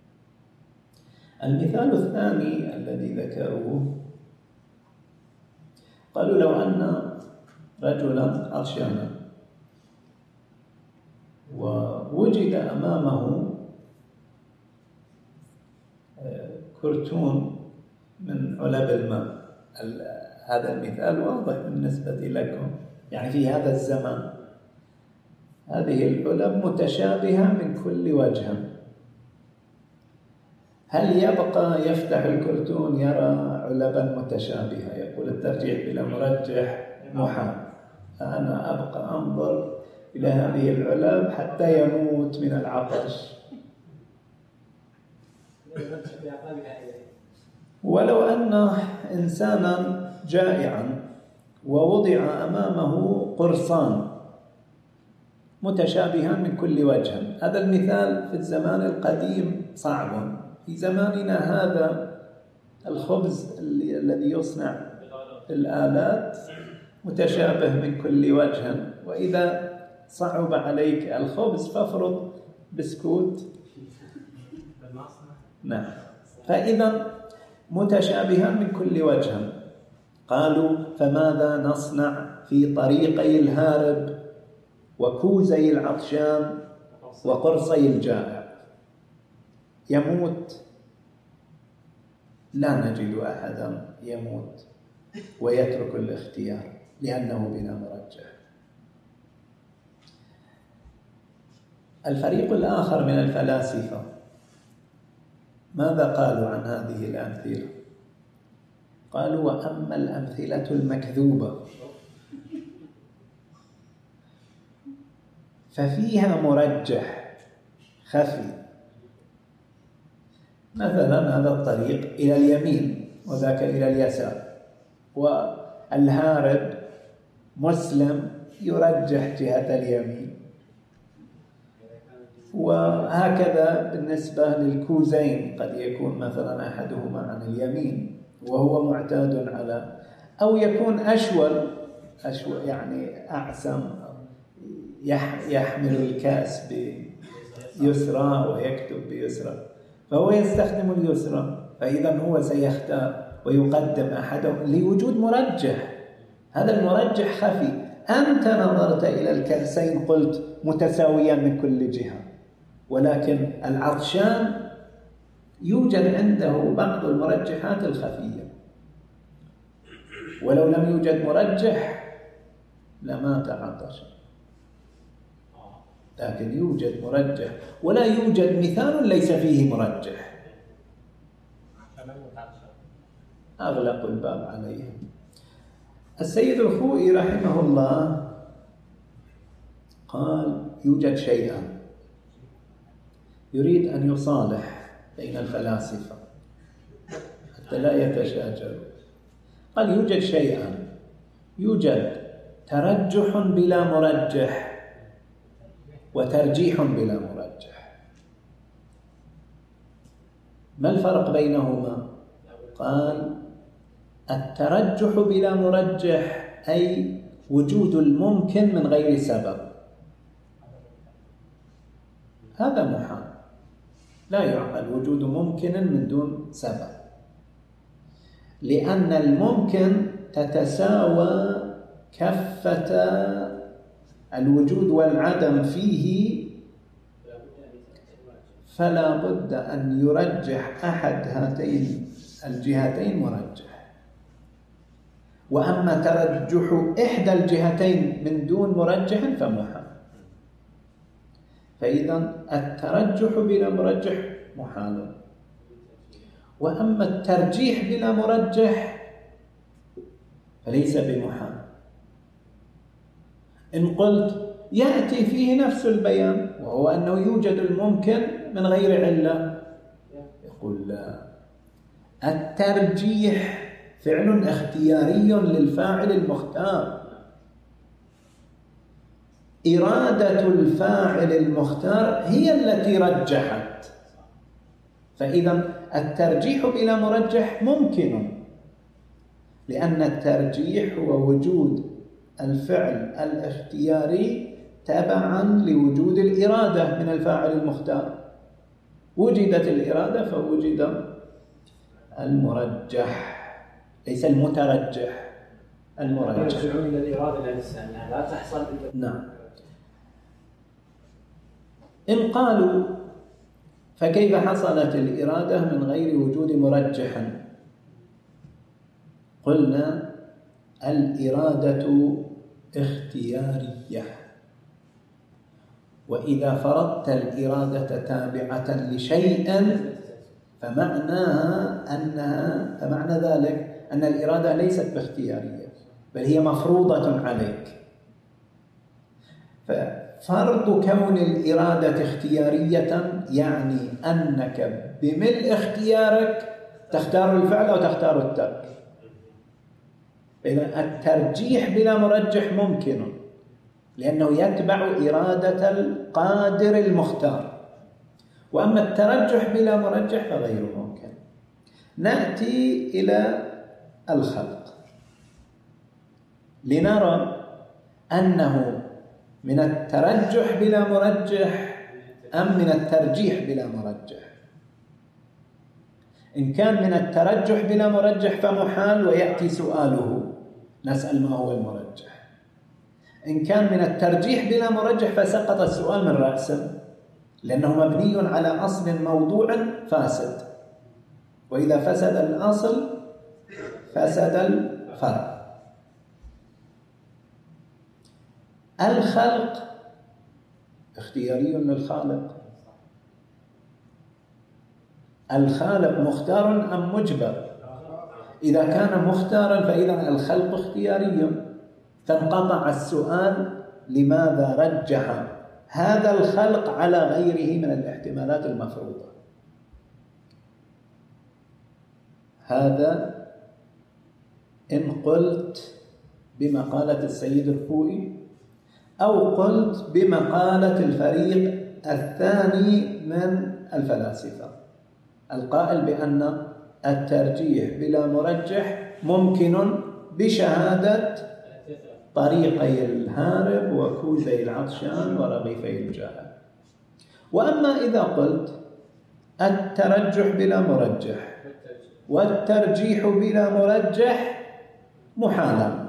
المثال الثاني الذي ذكروه قالوا لو أن رجلا عطشانا ووجد أمامه كرتون من علب الماء، هذا المثال واضح بالنسبة لكم، يعني في هذا الزمان هذه العلب متشابهة من كل وجه، هل يبقى يفتح الكرتون يرى علبا متشابهة؟ يقول الترجيح بلا مرجح محال، أنا أبقى أنظر إلى هذه العلب حتى يموت من العطش. ولو أن إنسانا جائعا ووضع أمامه قرصان متشابهان من كل وجه، هذا المثال في الزمان القديم صعب. في زماننا هذا الخبز الذي يصنع في الآلات متشابه من كل وجه، وإذا صعب عليك الخبز فافرض بسكوت. نعم، فإذا متشابهان من كل وجه. قالوا فماذا نصنع في طريقي الهارب وكوزي العطشان وقرصي الجائع؟ يموت؟ لا نجد أحدا يموت ويترك الاختيار لأنه بلا مرجح. الفريق الآخر من الفلاسفة ماذا قالوا عن هذه الأمثلة؟ قالوا وأما الأمثلة المكذوبة ففيها مرجح خفي، مثلا هذا الطريق إلى اليمين وذاك إلى اليسار، والهارب مسلم يرجح جهة اليمين، وهكذا بالنسبة للكوزين قد يكون مثلا أحدهما عن اليمين وهو معتاد على، أو يكون أشول يعني أعسم، يحمل الكأس بيسرى ويكتب بيسرى، فهو يستخدم اليسرى، فإذا هو سيختار ويقدم أحدهم لوجود مرجح. هذا المرجح خفي، أنت نظرت إلى الكأسين قلت متساويا من كل جهة، ولكن العطشان يوجد عنده بعض المرجحات الخفية، ولو لم يوجد مرجح لمات عطشا، لكن يوجد مرجح ولا يوجد مثال ليس فيه مرجح. أغلق الباب عليهم. السيد الخوئي رحمه الله قال يوجد شيئان، يريد أن يصالح بين الفلاسفة حتى لا يتشاجروا. قال يوجد شيئان: يوجد ترجح بلا مرجح وترجيح بلا مرجح. ما الفرق بينهما؟ قال الترجح بلا مرجح أي وجود الممكن من غير سبب، هذا محال، لا يعقل وجود ممكن من دون سبب، لأن الممكن تتساوى كفة الوجود والعدم فيه، فلا بد أن يرجح أحد هاتين الجهتين مرجح. وأما ترجح إحدى الجهتين من دون مرجح فمحال. فإذا الترجح بلا مرجح محال، وأما الترجيح بلا مرجح فليس بمحال. إن قلت يأتي فيه نفس البيان وهو أنه يوجد الممكن من غير علة، يقول لا، الترجيح فعل اختياري للفاعل المختار، إرادة الفاعل المختار هي التي رجحت. فإذا الترجيح بلا مرجح ممكن، لأن الترجيح هو وجود الفعل الاختياري تبعا لوجود الإرادة من الفاعل المختار. وجدت الإرادة فوجد المرجح، ليس المترجح، المرجح. يرجعون إلى الإرادة لأنها لا تحصل. نعم. إن قالوا فكيف حصلت الإرادة من غير وجود مرجح؟ قلنا الإرادة اختيارية، وإذا فرضت الإرادة تابعة لشيء فمعنى ذلك أن الإرادة ليست باختيارية بل هي مفروضة عليك. ففرض كون الإرادة اختيارية يعني أنك بملء اختيارك تختار الفعل أو تختار الترك. إذن الترجيح بلا مرجح ممكن لأنه يتبع إرادة القادر المختار، وأما الترجح بلا مرجح فغير ممكن. نأتي إلى الخلق لنرى أنه من الترجح بلا مرجح أم من الترجيح بلا مرجح. إن كان من الترجح بلا مرجح فمحال ويأتي سؤاله نسأل ما هو المرجح. إن كان من الترجيح بلا مرجح فسقط السؤال من رأسه، لأنه مبني على أصل موضوع فاسد، وإذا فسد الأصل فسد الفرع. الخلق اختياري للخالق. الخالق مختار أم مجبر؟ إذا كان مختارا فإذا الخلق اختياري، فانقطع السؤال لماذا رجح هذا الخلق على غيره من الاحتمالات المفروضة. هذا إن قلت بمقالة السيد الخوئي أو قلت بمقالة الفريق الثاني من الفلاسفة القائل بأن الترجيح بلا مرجح ممكن بشهادة طريقي الهارب وكوزي العطشان ورغيفي الجائع. وأما إذا قلت الترجح بلا مرجح والترجيح بلا مرجح محالا،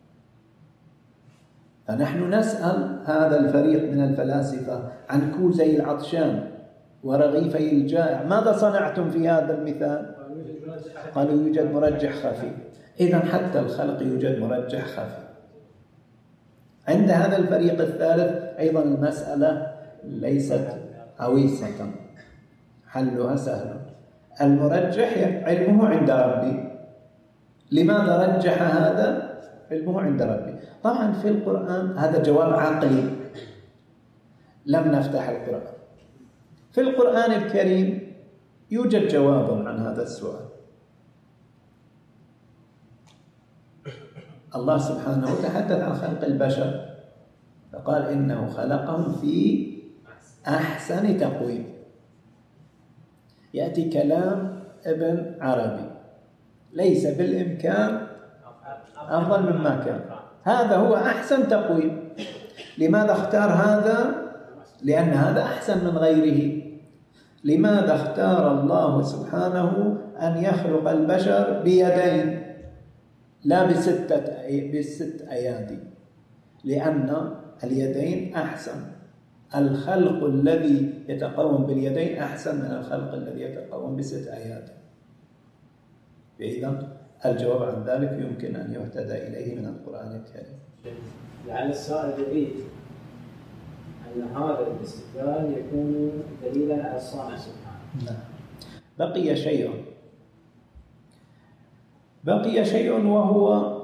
فنحن نسأل هذا الفريق من الفلاسفة عن كوزي العطشان ورغيفي الجائع ماذا صنعتم في هذا المثال؟ قالوا يوجد مرجح خفي. إذن حتى الخلق يوجد مرجح خفي. عند هذا الفريق الثالث أيضا المسألة ليست عويصة، حلها سهل. المرجح علمه عند ربي. لماذا رجح هذا؟ علمه عند ربي. طبعا في القرآن هذا جواب عقلي، لم نفتح القرآن، في القرآن الكريم يوجد جواب عن هذا السؤال. الله سبحانه تحدث عن خلق البشر فقال إنه خلقهم في أحسن تقويم. يأتي كلام ابن عربي ليس بالإمكان أفضل مما كان، هذا هو أحسن تقويم. لماذا اختار هذا؟ لأن هذا أحسن من غيره. لماذا اختار الله سبحانه أن يخلق البشر بيدين لا بست أيادي؟ لأن اليدين أحسن. الخلق الذي يتقوم باليدين أحسن من الخلق الذي يتقوم بست أيادي. إذن الجواب عن ذلك يمكن أن يهتدى إليه من القرآن الكريم. لعل السائل يريد أن هذا الاستدلال يكون دليلا على الصانع سبحانه. نعم. بقي شيء وهو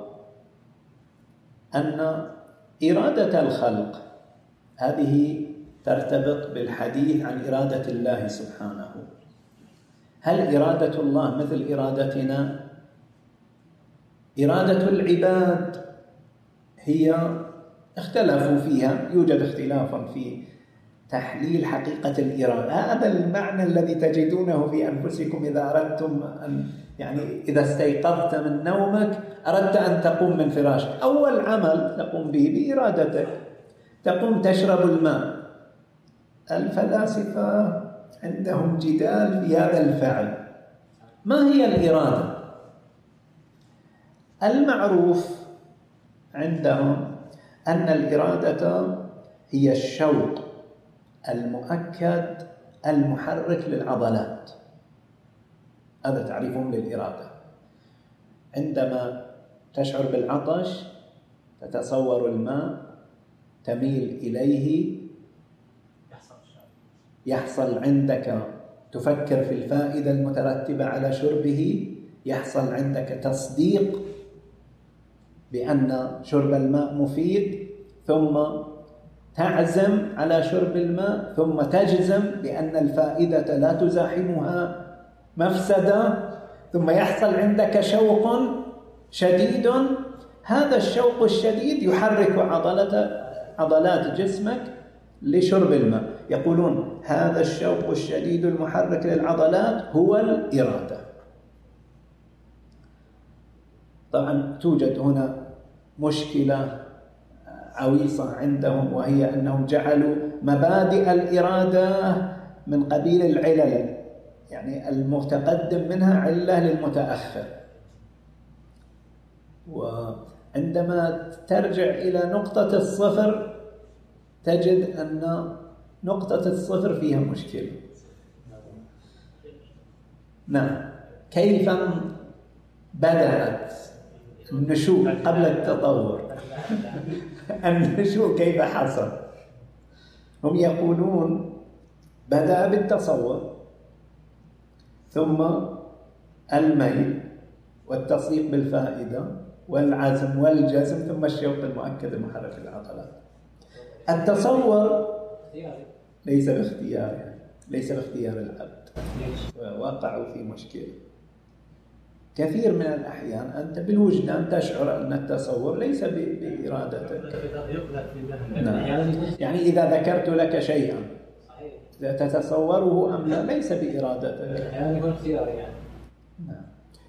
أن إرادة الخلق هذه ترتبط بالحديث عن إرادة الله سبحانه. هل إرادة الله مثل إرادتنا؟ إرادة العباد هي اختلفوا فيها، يوجد اختلاف في تحليل حقيقة الإرادة. هذا المعنى الذي تجدونه في أنفسكم إذا أردتم أن إذا استيقظت من نومك أردت أن تقوم من فراشك، أول عمل تقوم به بإرادتك، تقوم تشرب الماء. الفلاسفة عندهم جدال في هذا الفعل. ما هي الإرادة؟ المعروف عندهم أن الإرادة هي الشوق المؤكد المحرك للعضلات. هذا تعريفهم للإرادة. عندما تشعر بالعطش تتصور الماء، تميل إليه، يحصل عندك تفكر في الفائدة المترتبة على شربه، يحصل عندك تصديق بأن شرب الماء مفيد، ثم تعزم على شرب الماء، ثم تجزم بأن الفائدة لا تزاحمها مفسدة، ثم يحصل عندك شوق شديد. هذا الشوق الشديد يحرك عضلات جسمك لشرب الماء. يقولون هذا الشوق الشديد المحرك للعضلات هو الإرادة. طبعا توجد هنا مشكلة عويصة عندهم، وهي أنهم جعلوا مبادئ الإرادة من قبيل العلل، المتقدم منها علة للمتأخر. وعندما ترجع إلى نقطة الصفر تجد أن نقطة الصفر فيها مشكلة. نعم. كيف بدأت النشوء قبل التطور؟ النشوء كيف حصل؟ هم يقولون بدأ بالتصور، ثم الميل والتصديق بالفائدة والعزم والجزم، ثم الشوق المؤكد المحرك للعضلات. التصور ليس باختيار، ليس باختيار العبد. وقعوا في مشكلة. كثير من الأحيان أنت بالوجدان تشعر أن التصور ليس بإرادتك. نعم. إذا ذكرت لك شيئا تتصوره أم لا ليس بإرادتك. يكون اختياري. نعم.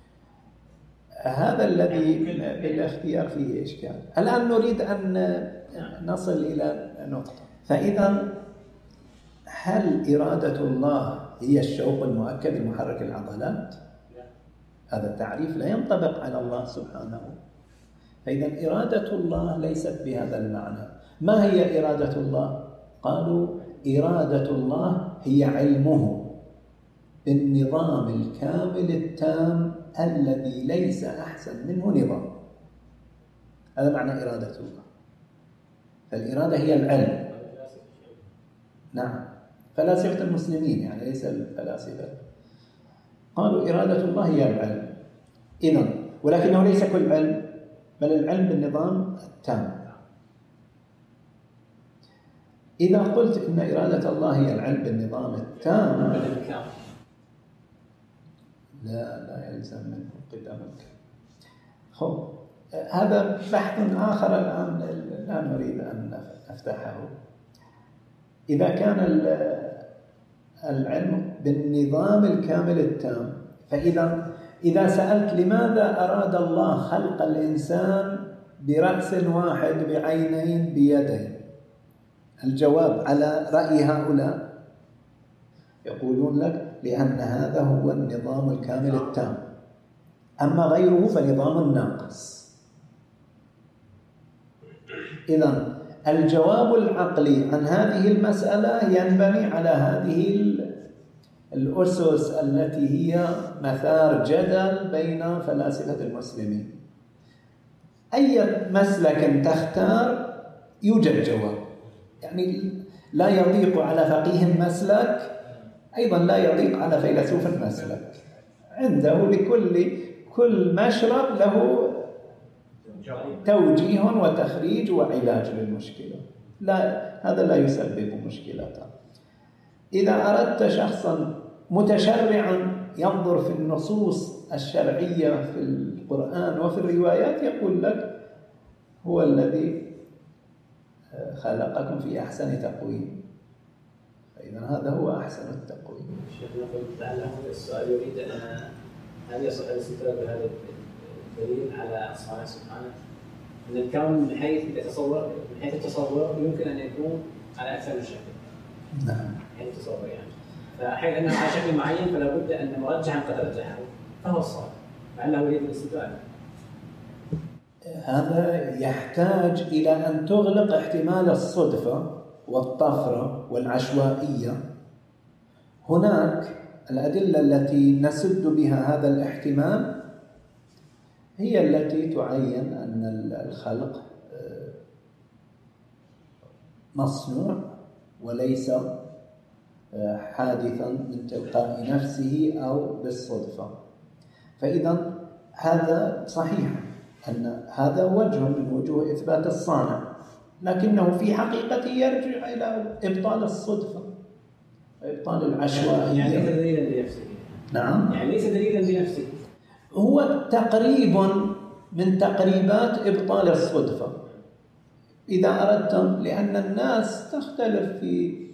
هذا الذي بالاختيار فيه إشكال. الآن نريد أن نصل إلى نقطة. فإذا هل إرادة الله هي الشوق المؤكد المحرك العضلات؟ هذا التعريف لا ينطبق على الله سبحانه. فإذا إرادة الله ليست بهذا المعنى. ما هي إرادة الله؟ قالوا إرادة الله هي علمه بالنظام الكامل التام الذي ليس أحسن منه نظام. هذا معنى إرادة الله. فالإرادة هي العلم. نعم. فلاسفة المسلمين ليس الفلاسفة قالوا إرادة الله هي العلم. إذن ولكنه ليس كل علم، بل العلم بالنظام التام. إذا قلت إن إرادة الله هي العلم بالنظام التام بالإمكان لا يلزم منه قدام الكلام. هذا بحث آخر الآن لا نريد أن نفتحه. إذا كان العلم بالنظام الكامل التام، فإذا سألت لماذا أراد الله خلق الإنسان برأس واحد بعينين بيدين، الجواب على رأي هؤلاء يقولون لك لأن هذا هو النظام الكامل التام، أما غيره فنظام ناقص. إذن الجواب العقلي عن هذه المسألة ينبني على هذه الأسس التي هي مثار جدل بين فلاسفة المسلمين. أي مسلك تختار يوجد جواب، يعني لا يضيق على فقيه مسلك أيضا لا يضيق على فيلسوف مسلك، عنده كل مشرب له توجيه وتخريج وعلاج للمشكلة، هذا لا يسبب مشكلة. إذا أردت شخصا متشرعا ينظر في النصوص الشرعية في القرآن وفي الروايات يقول لك هو الذي خلقكم في أحسن تقويم، فإذا هذا هو أحسن التقويم. شيخنا لعل هذا السؤال يريد أن يصح الاستدلال بهذا الدليل على أصحابه سبحانه أن الكون من حيث التصور يمكن أن يكون على أكثر من شكل. نعم. حيث التصور يعني، فحيث أنه على شكل معين فلا بد أن مرجحا قد رجحه فهو الصواب، لعله يريد الاستدلال. هذا يحتاج إلى أن تغلق احتمال الصدفة والطفرة والعشوائية. هناك الأدلة التي نسد بها هذا الاحتمال هي التي تعين أن الخلق مصنوع وليس حادثا من تلقاء نفسه أو بالصدفة. فإذا هذا صحيح أن هذا وجه من وجوه إثبات الصانع، لكنه في حقيقته يرجع إلى إبطال الصدفة، إبطال العشوائية. يعني ليس دليلا بنفسه. نعم. يعني ليس دليلا بنفسه، هو تقريب من تقريبات إبطال الصدفة إذا أردتم، لأن الناس تختلف في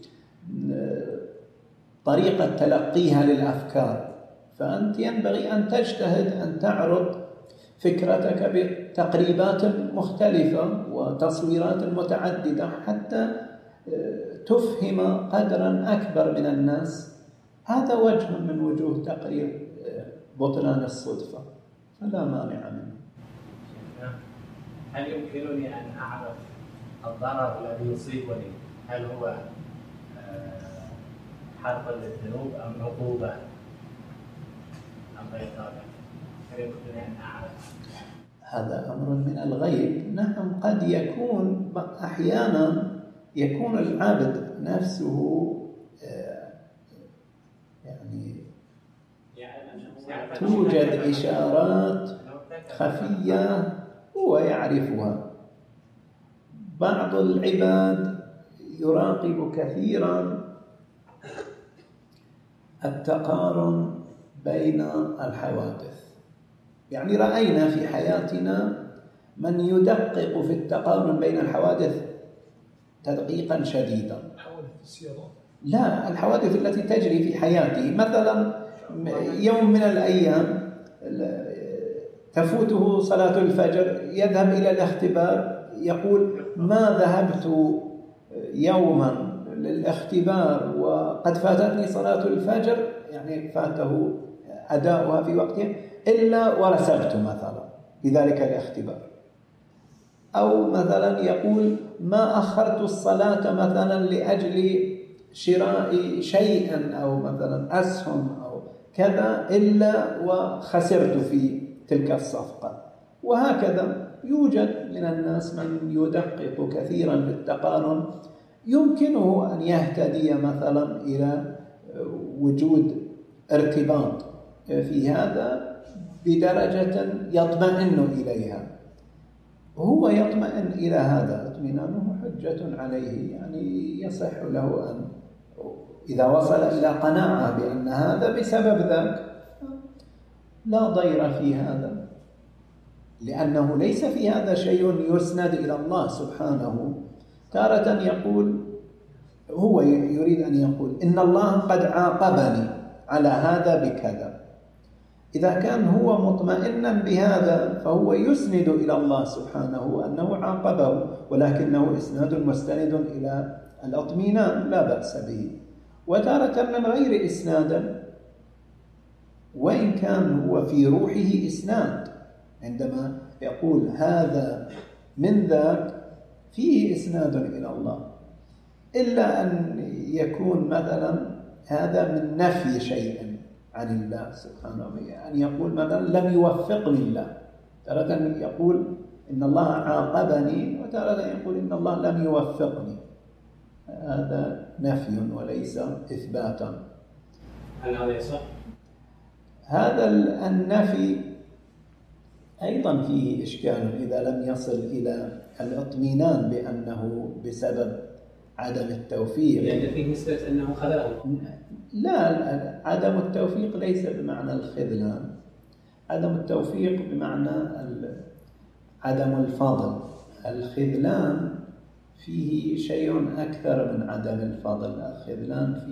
طريقة تلقيها للأفكار، فأنت ينبغي أن تجتهد أن تعرض فكرتك بتقريبات مختلفة وتصويرات متعددة حتى تفهم قدرا أكبر من الناس. هذا وجه من وجوه تقرير بطلان الصدفة، فلا مانع منه. هل يمكنني أن أعرف الضرر الذي يصيبني هل هو حرقا للذنوب أم عقوبة أم غير ذلك؟ هل يمكنني أن أعرف؟ هذا أمر من الغيب. نعم، قد يكون أحيانا يكون العبد نفسه يعني توجد إشارات خفية هو يعرفها. بعض العباد يراقب كثيرا التقارن بين الحوادث، يعني رأينا في حياتنا من يدقق في التقارن بين الحوادث تدقيقا شديدا. لا، الحوادث التي تجري في حياته. مثلا يوم من الأيام تفوته صلاة الفجر، يذهب إلى الاختبار يقول ما ذهبت يوما للاختبار وقد فاتتني صلاة الفجر، يعني فاته أداؤها في وقتها، إلا ورسبت مثلا بذلك الاختبار. أو مثلا يقول ما أخرت الصلاة مثلا لأجل شراء شيئا أو مثلا أسهم أو كذا إلا وخسرت في تلك الصفقة. وهكذا يوجد من الناس من يدقق كثيرا بالتقارن، يمكنه أن يهتدي مثلا إلى وجود ارتباط في هذا بدرجة يطمئن إليها. هو يطمئن إلى هذا، اطمئنانه حجة عليه، يعني يصح له أن إذا وصل إلى قناعة بأن هذا بسبب ذاك لا ضير في هذا، لأنه ليس في هذا شيء يسند إلى الله سبحانه. تارة يقول هو يريد أن يقول إن الله قد عاقبني على هذا بكذا، إذا كان هو مطمئنا بهذا فهو يسند إلى الله سبحانه أنه عاقبه، ولكنه إسناد مستند إلى الاطمئنان لا بأس به. وتارة من غير إسناد، وإن كان هو في روحه إسناد، عندما يقول هذا من ذاك فيه إسناد إلى الله، إلا أن يكون مثلا هذا من نفي شيء عن الله سبحانه وتعالى، أن يقول مثلا لم يوفقني الله، تارة يقول إن الله عاقبني، وتارة يقول إن الله لم يوفقني، هذا نفي وليس إثباتا. هل هذا يصح؟ هذا النفي أيضا فيه إشكال إذا لم يصل إلى الاطمئنان بأنه بسبب عدم التوفيق، لأن فيه نسبة أنه خذله. لا، عدم التوفيق ليس بمعنى الخذلان، عدم التوفيق بمعنى عدم الفضل. الخذلان فيه شيء أكثر من عدم الفضل، الخذلان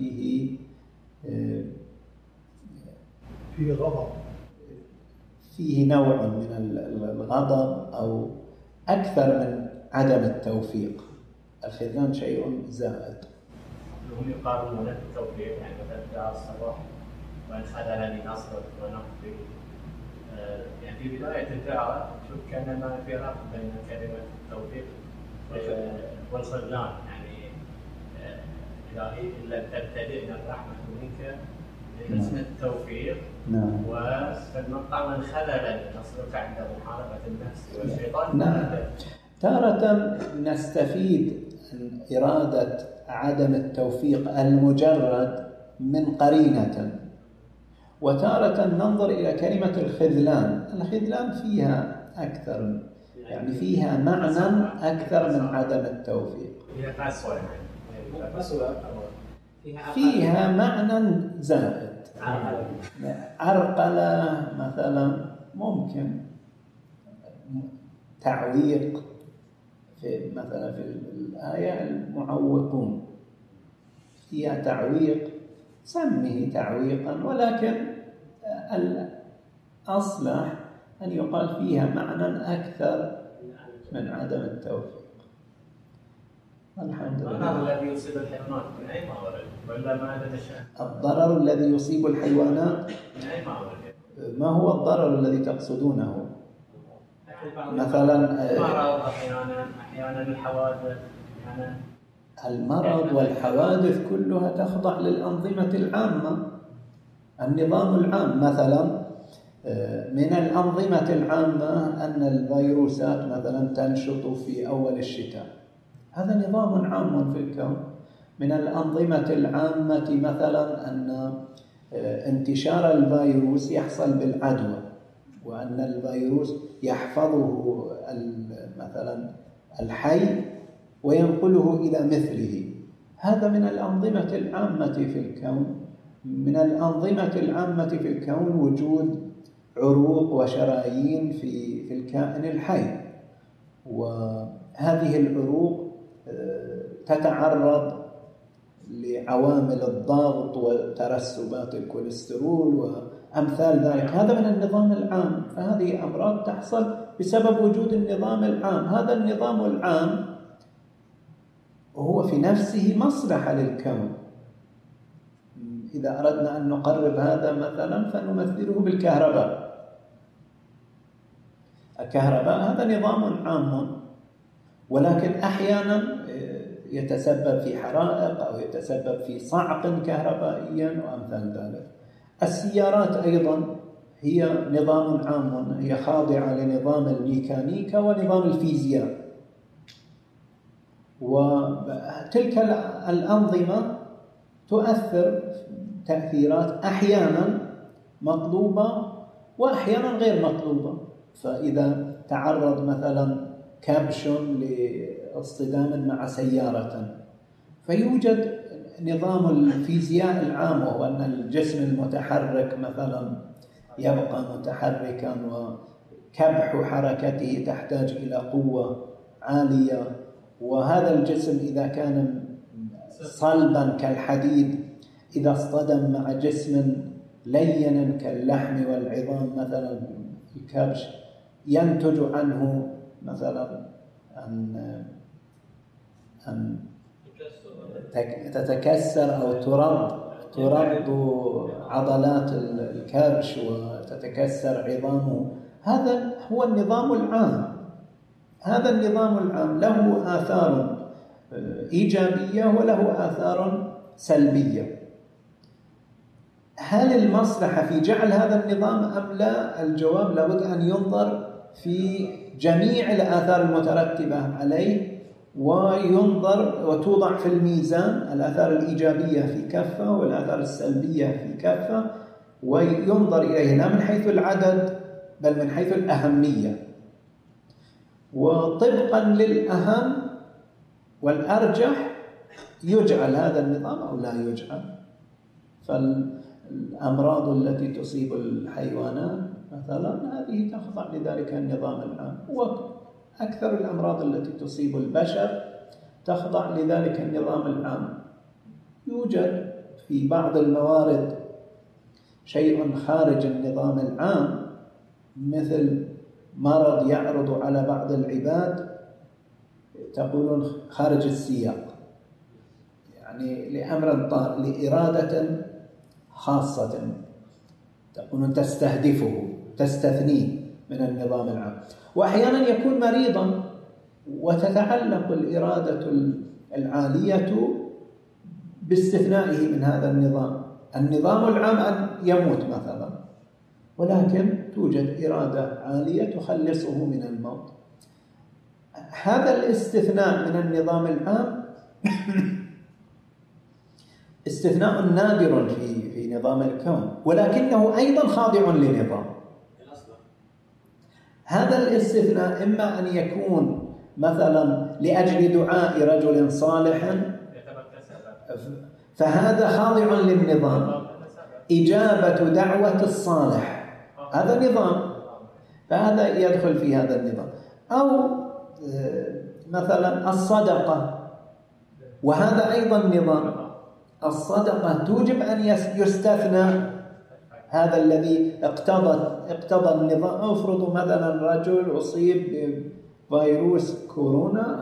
فيه غضب، فيه نوع من الغضب أو أكثر من عدم التوفيق. الخذلان شيء زائد. هم يقارنون التوفيق، يعني مثلا جاء الصباح وإن خذلني نصرك ونقضي، يعني في بداية الدعوة شوف كأنما في ربط بين كلمة التوفيق والخذلان، يعني إلهي إلا تبتدئنا الرحمة منك باسم التوفيق. نعم. وفي المقطع من خذلني نصرك عند محاربة النفس والشيطان. نعم. تارة نستفيد إرادة عدم التوفيق المجرد من قرينة، وتارة ننظر إلى كلمة الخذلان. الخذلان فيها أكثر، يعني فيها معنى أكثر من عدم التوفيق. فيها معنى زائد، عرقلة مثلا، ممكن تعويق، في مثلا في الآية المعوقون فيها تعويق، سميه تعويقا، ولكن الأصلح أن يقال فيها معنى أكثر من عدم التوفيق. الحمد لله. الضرر الذي يصيب الحيوانات من أي مورد؟ ولا ما هذا الضرر الذي يصيب الحيوانات من أي مورد؟ ما هو الضرر الذي تقصدونه؟ مثلا المرض، أحيانا الحوادث، أحيانا المرض والحوادث كلها تخضع للأنظمة العامة، النظام العام. مثلا من الأنظمة العامة أن الفيروسات مثلا تنشط في أول الشتاء، هذا نظام عام في الكون. من الأنظمة العامة مثلا أن انتشار الفيروس يحصل بالعدوى، وأن الفيروس يحفظه مثلا الحي وينقله إلى مثله، هذا من الأنظمة العامة في الكون. من الأنظمة العامة في الكون وجود عروق وشرايين في الكائن الحي، وهذه العروق تتعرض لعوامل الضغط وترسبات الكوليسترول وأمثال ذلك، هذا من النظام العام. فهذه أمراض تحصل بسبب وجود النظام العام. هذا النظام العام هو في نفسه مصلحة للكون. إذا أردنا أن نقرب هذا مثلا فنمثله بالكهرباء. الكهرباء هذا نظام عام، ولكن أحيانا يتسبب في حرائق أو يتسبب في صعق كهربائيا وأمثال ذلك. السيارات أيضا هي نظام عام، هي خاضعة لنظام الميكانيكا ونظام الفيزياء، وتلك الأنظمة تؤثر تأثيرات أحيانا مطلوبة وأحيانا غير مطلوبة. فإذا تعرض مثلا كبش لاصطدام مع سيارة، فيوجد نظام الفيزياء العام، وهو أن الجسم المتحرك مثلا يبقى متحركا، وكبح حركته تحتاج إلى قوة عالية، وهذا الجسم إذا كان صلبا كالحديد إذا اصطدم مع جسم لينا كاللحم والعظام مثلا الكبش ينتج عنه مثلا أن تتكسر أو ترد عضلات الكبش وتتكسر عظامه. هذا هو النظام العام. هذا النظام العام له آثار إيجابية وله آثار سلبية. هل المصلحة في جعل هذا النظام أم لا؟ الجواب لابد أن ينظر في جميع الآثار المترتبة عليه، وينظر وتوضع في الميزان الآثار الإيجابية في كفة والآثار السلبية في كفة، وينظر إليه لا من حيث العدد بل من حيث الأهمية، وطبقا للأهم والأرجح يجعل هذا النظام أو لا يجعل. فالأمراض التي تصيب الحيوانات مثلا هذه تخضع لذلك النظام العام، وأكثر الأمراض التي تصيب البشر تخضع لذلك النظام العام. يوجد في بعض الموارد شيء خارج النظام العام، مثل مرض يعرض على بعض العباد تقولون خارج السياق، يعني لأمر طارئ لإرادة خاصة تقولون تستهدفه تستثنيه من النظام العام. وأحيانا يكون مريضا وتتعلق الإرادة العالية باستثنائه من هذا النظام العام أن يموت مثلا، ولكن توجد إرادة عالية تخلصه من الموت. هذا الاستثناء من النظام العام استثناء نادر في نظام الكون، ولكنه أيضا خاضع لنظام. هذا الاستثناء إما أن يكون مثلا لأجل دعاء رجل صالح فهذا خاضع للنظام، إجابة دعوة الصالح هذا نظام، فهذا يدخل في هذا النظام. أو مثلا الصدقة، وهذا أيضا نظام. الصدقة توجب أن يستثنى هذا الذي اقتضى النظام. أفرض مثلا رجل أصيب بفيروس كورونا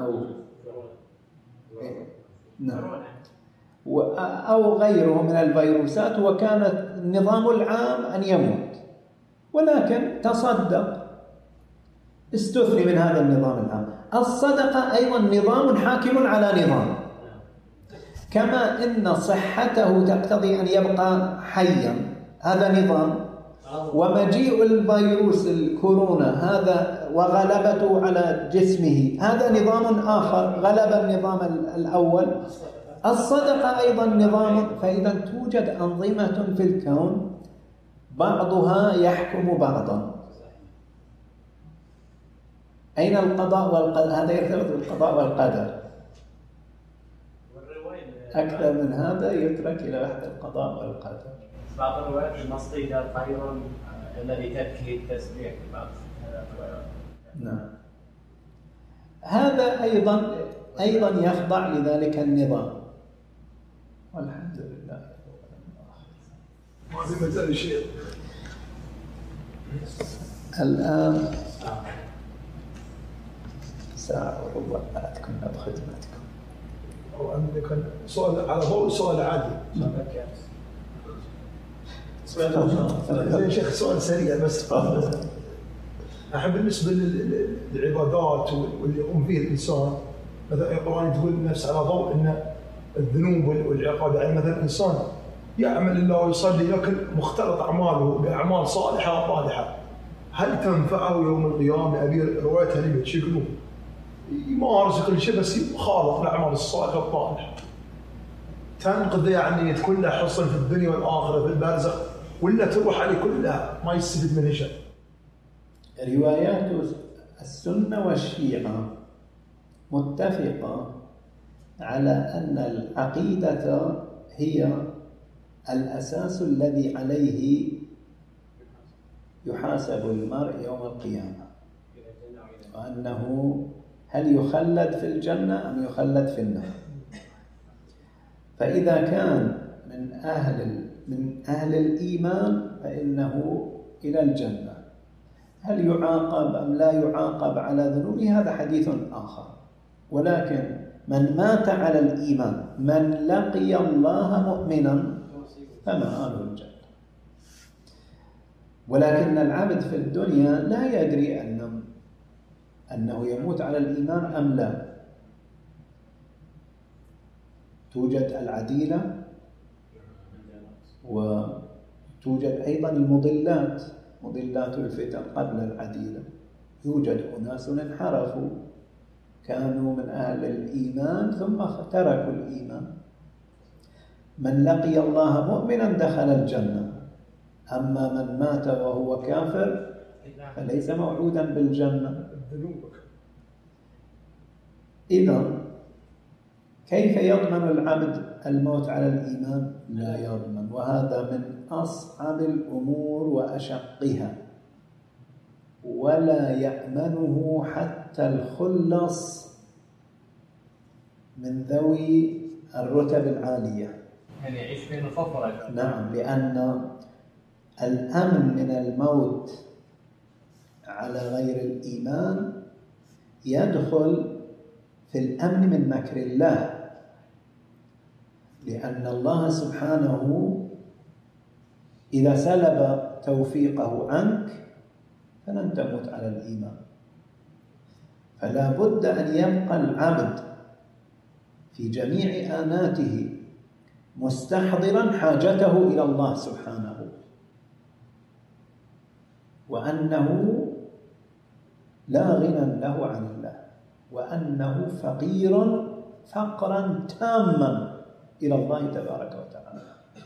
أو غيره من الفيروسات، وكان النظام العام أن يموت، ولكن تصدق، استثني من هذا النظام العام. الصدقة أيضا نظام حاكم على نظام، كما إن صحته تقتضي أن يبقى حيا، هذا نظام. ومجيء الفيروس الكورونا هذا وغلبته على جسمه هذا نظام آخر غلب النظام الأول. الصدقة أيضا نظام. فإذا توجد أنظمة في الكون بعضها يحكم بعضا. أين القضاء والقدر؟ هذا يرتبط بالقضاء والقدر. أكثر من هذا يترك إلى وحدة القضاء والقدر. بعض الروايات المصري قال خير الذي تبكي التسبيح. نعم، هذا أيضا يخضع لذلك النظام، والحمد لله. ما في مجال شيء الآن ساعة وربع بعدكم بخدمتكم. أو عندك سؤال على ضوء سؤال عادي. يا شيخ سؤال سريع بس. الحين بالنسبة للعبادات واللي يقوم فيه الإنسان، مثلا القرآن تقول النفس على ضوء أن الذنوب والعقاب، يعني مثلا الإنسان يعمل الله ويصلي لكن مختلط أعماله بأعمال صالحة وطالحة، هل تنفعه يوم القيامة؟ أبي روايتها لي بتشكله يمارس كل شيء بس يخالط الأعمال الصالحة الطالحة، تنقذ يعني تكون له حصن في الدنيا والآخرة في البرزخ، ولا تروح عليه كلها ما يستفيد منها شيء؟ روايات السنة والشيعة متفقة على أن العقيدة هي الأساس الذي عليه يحاسب المرء يوم القيامة، وأنه هل يخلد في الجنة أم يخلد في النار. فإذا كان من أهل الإيمان فإنه إلى الجنة. هل يعاقب أم لا يعاقب على ذنوبه هذا حديث آخر، ولكن من مات على الإيمان، من لقي الله مؤمنا فمآله الجنة. ولكن العبد في الدنيا لا يدري أنه يموت على الإيمان أم لا. توجد العديلة وتوجد أيضا المضلات، مضلات الفتن قبل العديلة. يوجد أناس انحرفوا كانوا من أهل الإيمان ثم تركوا الإيمان. من لقي الله مؤمنا دخل الجنة، أما من مات وهو كافر فليس موعودا بالجنة. إذن كيف يضمن العبد الموت على الإيمان؟ لا يضمن، وهذا من أصعب الأمور وأشقها، ولا يأمنه حتى الخلص من ذوي الرتب العالية. يعني يعيش في الخفرة. نعم، لأن الأمن من الموت على غير الإيمان يدخل في الأمن من مكر الله، لأن الله سبحانه إذا سلب توفيقه عنك فلن تموت على الإيمان. فلا بد أن يبقى العبد في جميع آناته مستحضرا حاجته إلى الله سبحانه، وأنه لا غنى له عن الله، وأنه فقير فقرا تاما إلى الله تبارك وتعالى.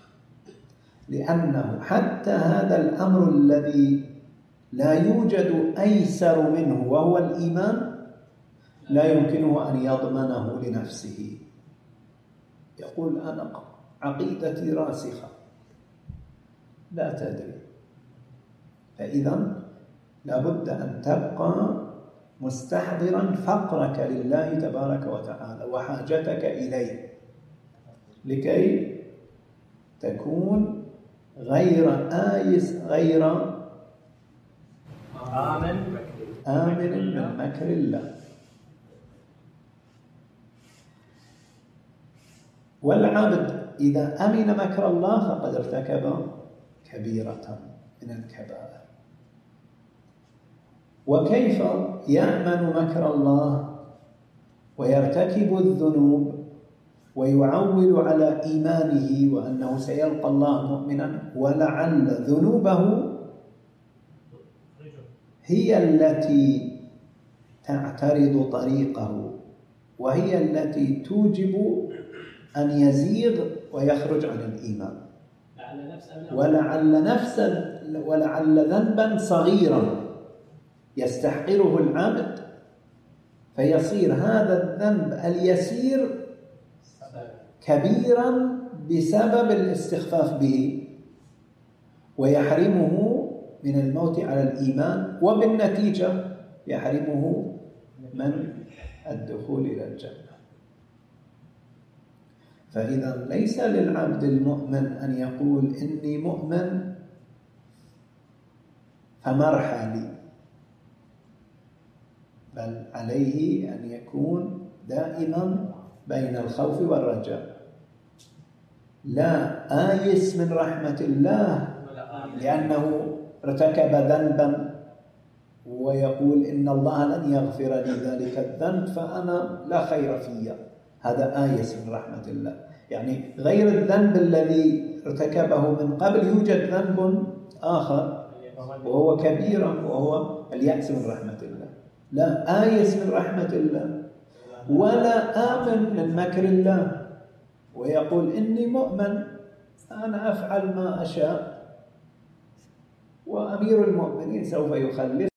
لأنه حتى هذا الأمر الذي لا يوجد أيسر منه وهو الإيمان لا يمكنه أن يضمنه لنفسه. يقول أنا عقيدتي راسخة، لا تدري. فإذا لابد أن تبقى مستحضرا فقرك لله تبارك وتعالى وحاجتك إليه، لكي تكون غير آيس، غير آمن من مكر الله. والعبد إذا أمن مكر الله فقد ارتكب كبيرة من الكبائر. وكيف يأمن مكر الله ويرتكب الذنوب ويعول على إيمانه وأنه سيلقى الله مؤمنا، ولعل ذنوبه هي التي تعترض طريقه، وهي التي توجب أن يزيغ ويخرج عن الإيمان. ولعل ذنبا صغيرا يستحقره العبد فيصير هذا الذنب اليسير كبيرا بسبب الاستخفاف به، ويحرمه من الموت على الإيمان، وبالنتيجة يحرمه من الدخول إلى الجنة. فإذا ليس للعبد المؤمن أن يقول إني مؤمن فمرحلي، بل عليه أن يكون دائما بين الخوف والرجاء، لا آيس من رحمة الله لأنه ارتكب ذنبا ويقول إن الله لن يغفر لي ذلك الذنب فأنا لا خير فيه، هذا آيس من رحمة الله. يعني غير الذنب الذي ارتكبه من قبل يوجد ذنب آخر وهو كبير وهو اليأس من رحمة الله. لا آيس من رحمة الله ولا آمن من مكر الله، ويقول إني مؤمن أنا أفعل ما أشاء وأمير المؤمنين سوف يخلص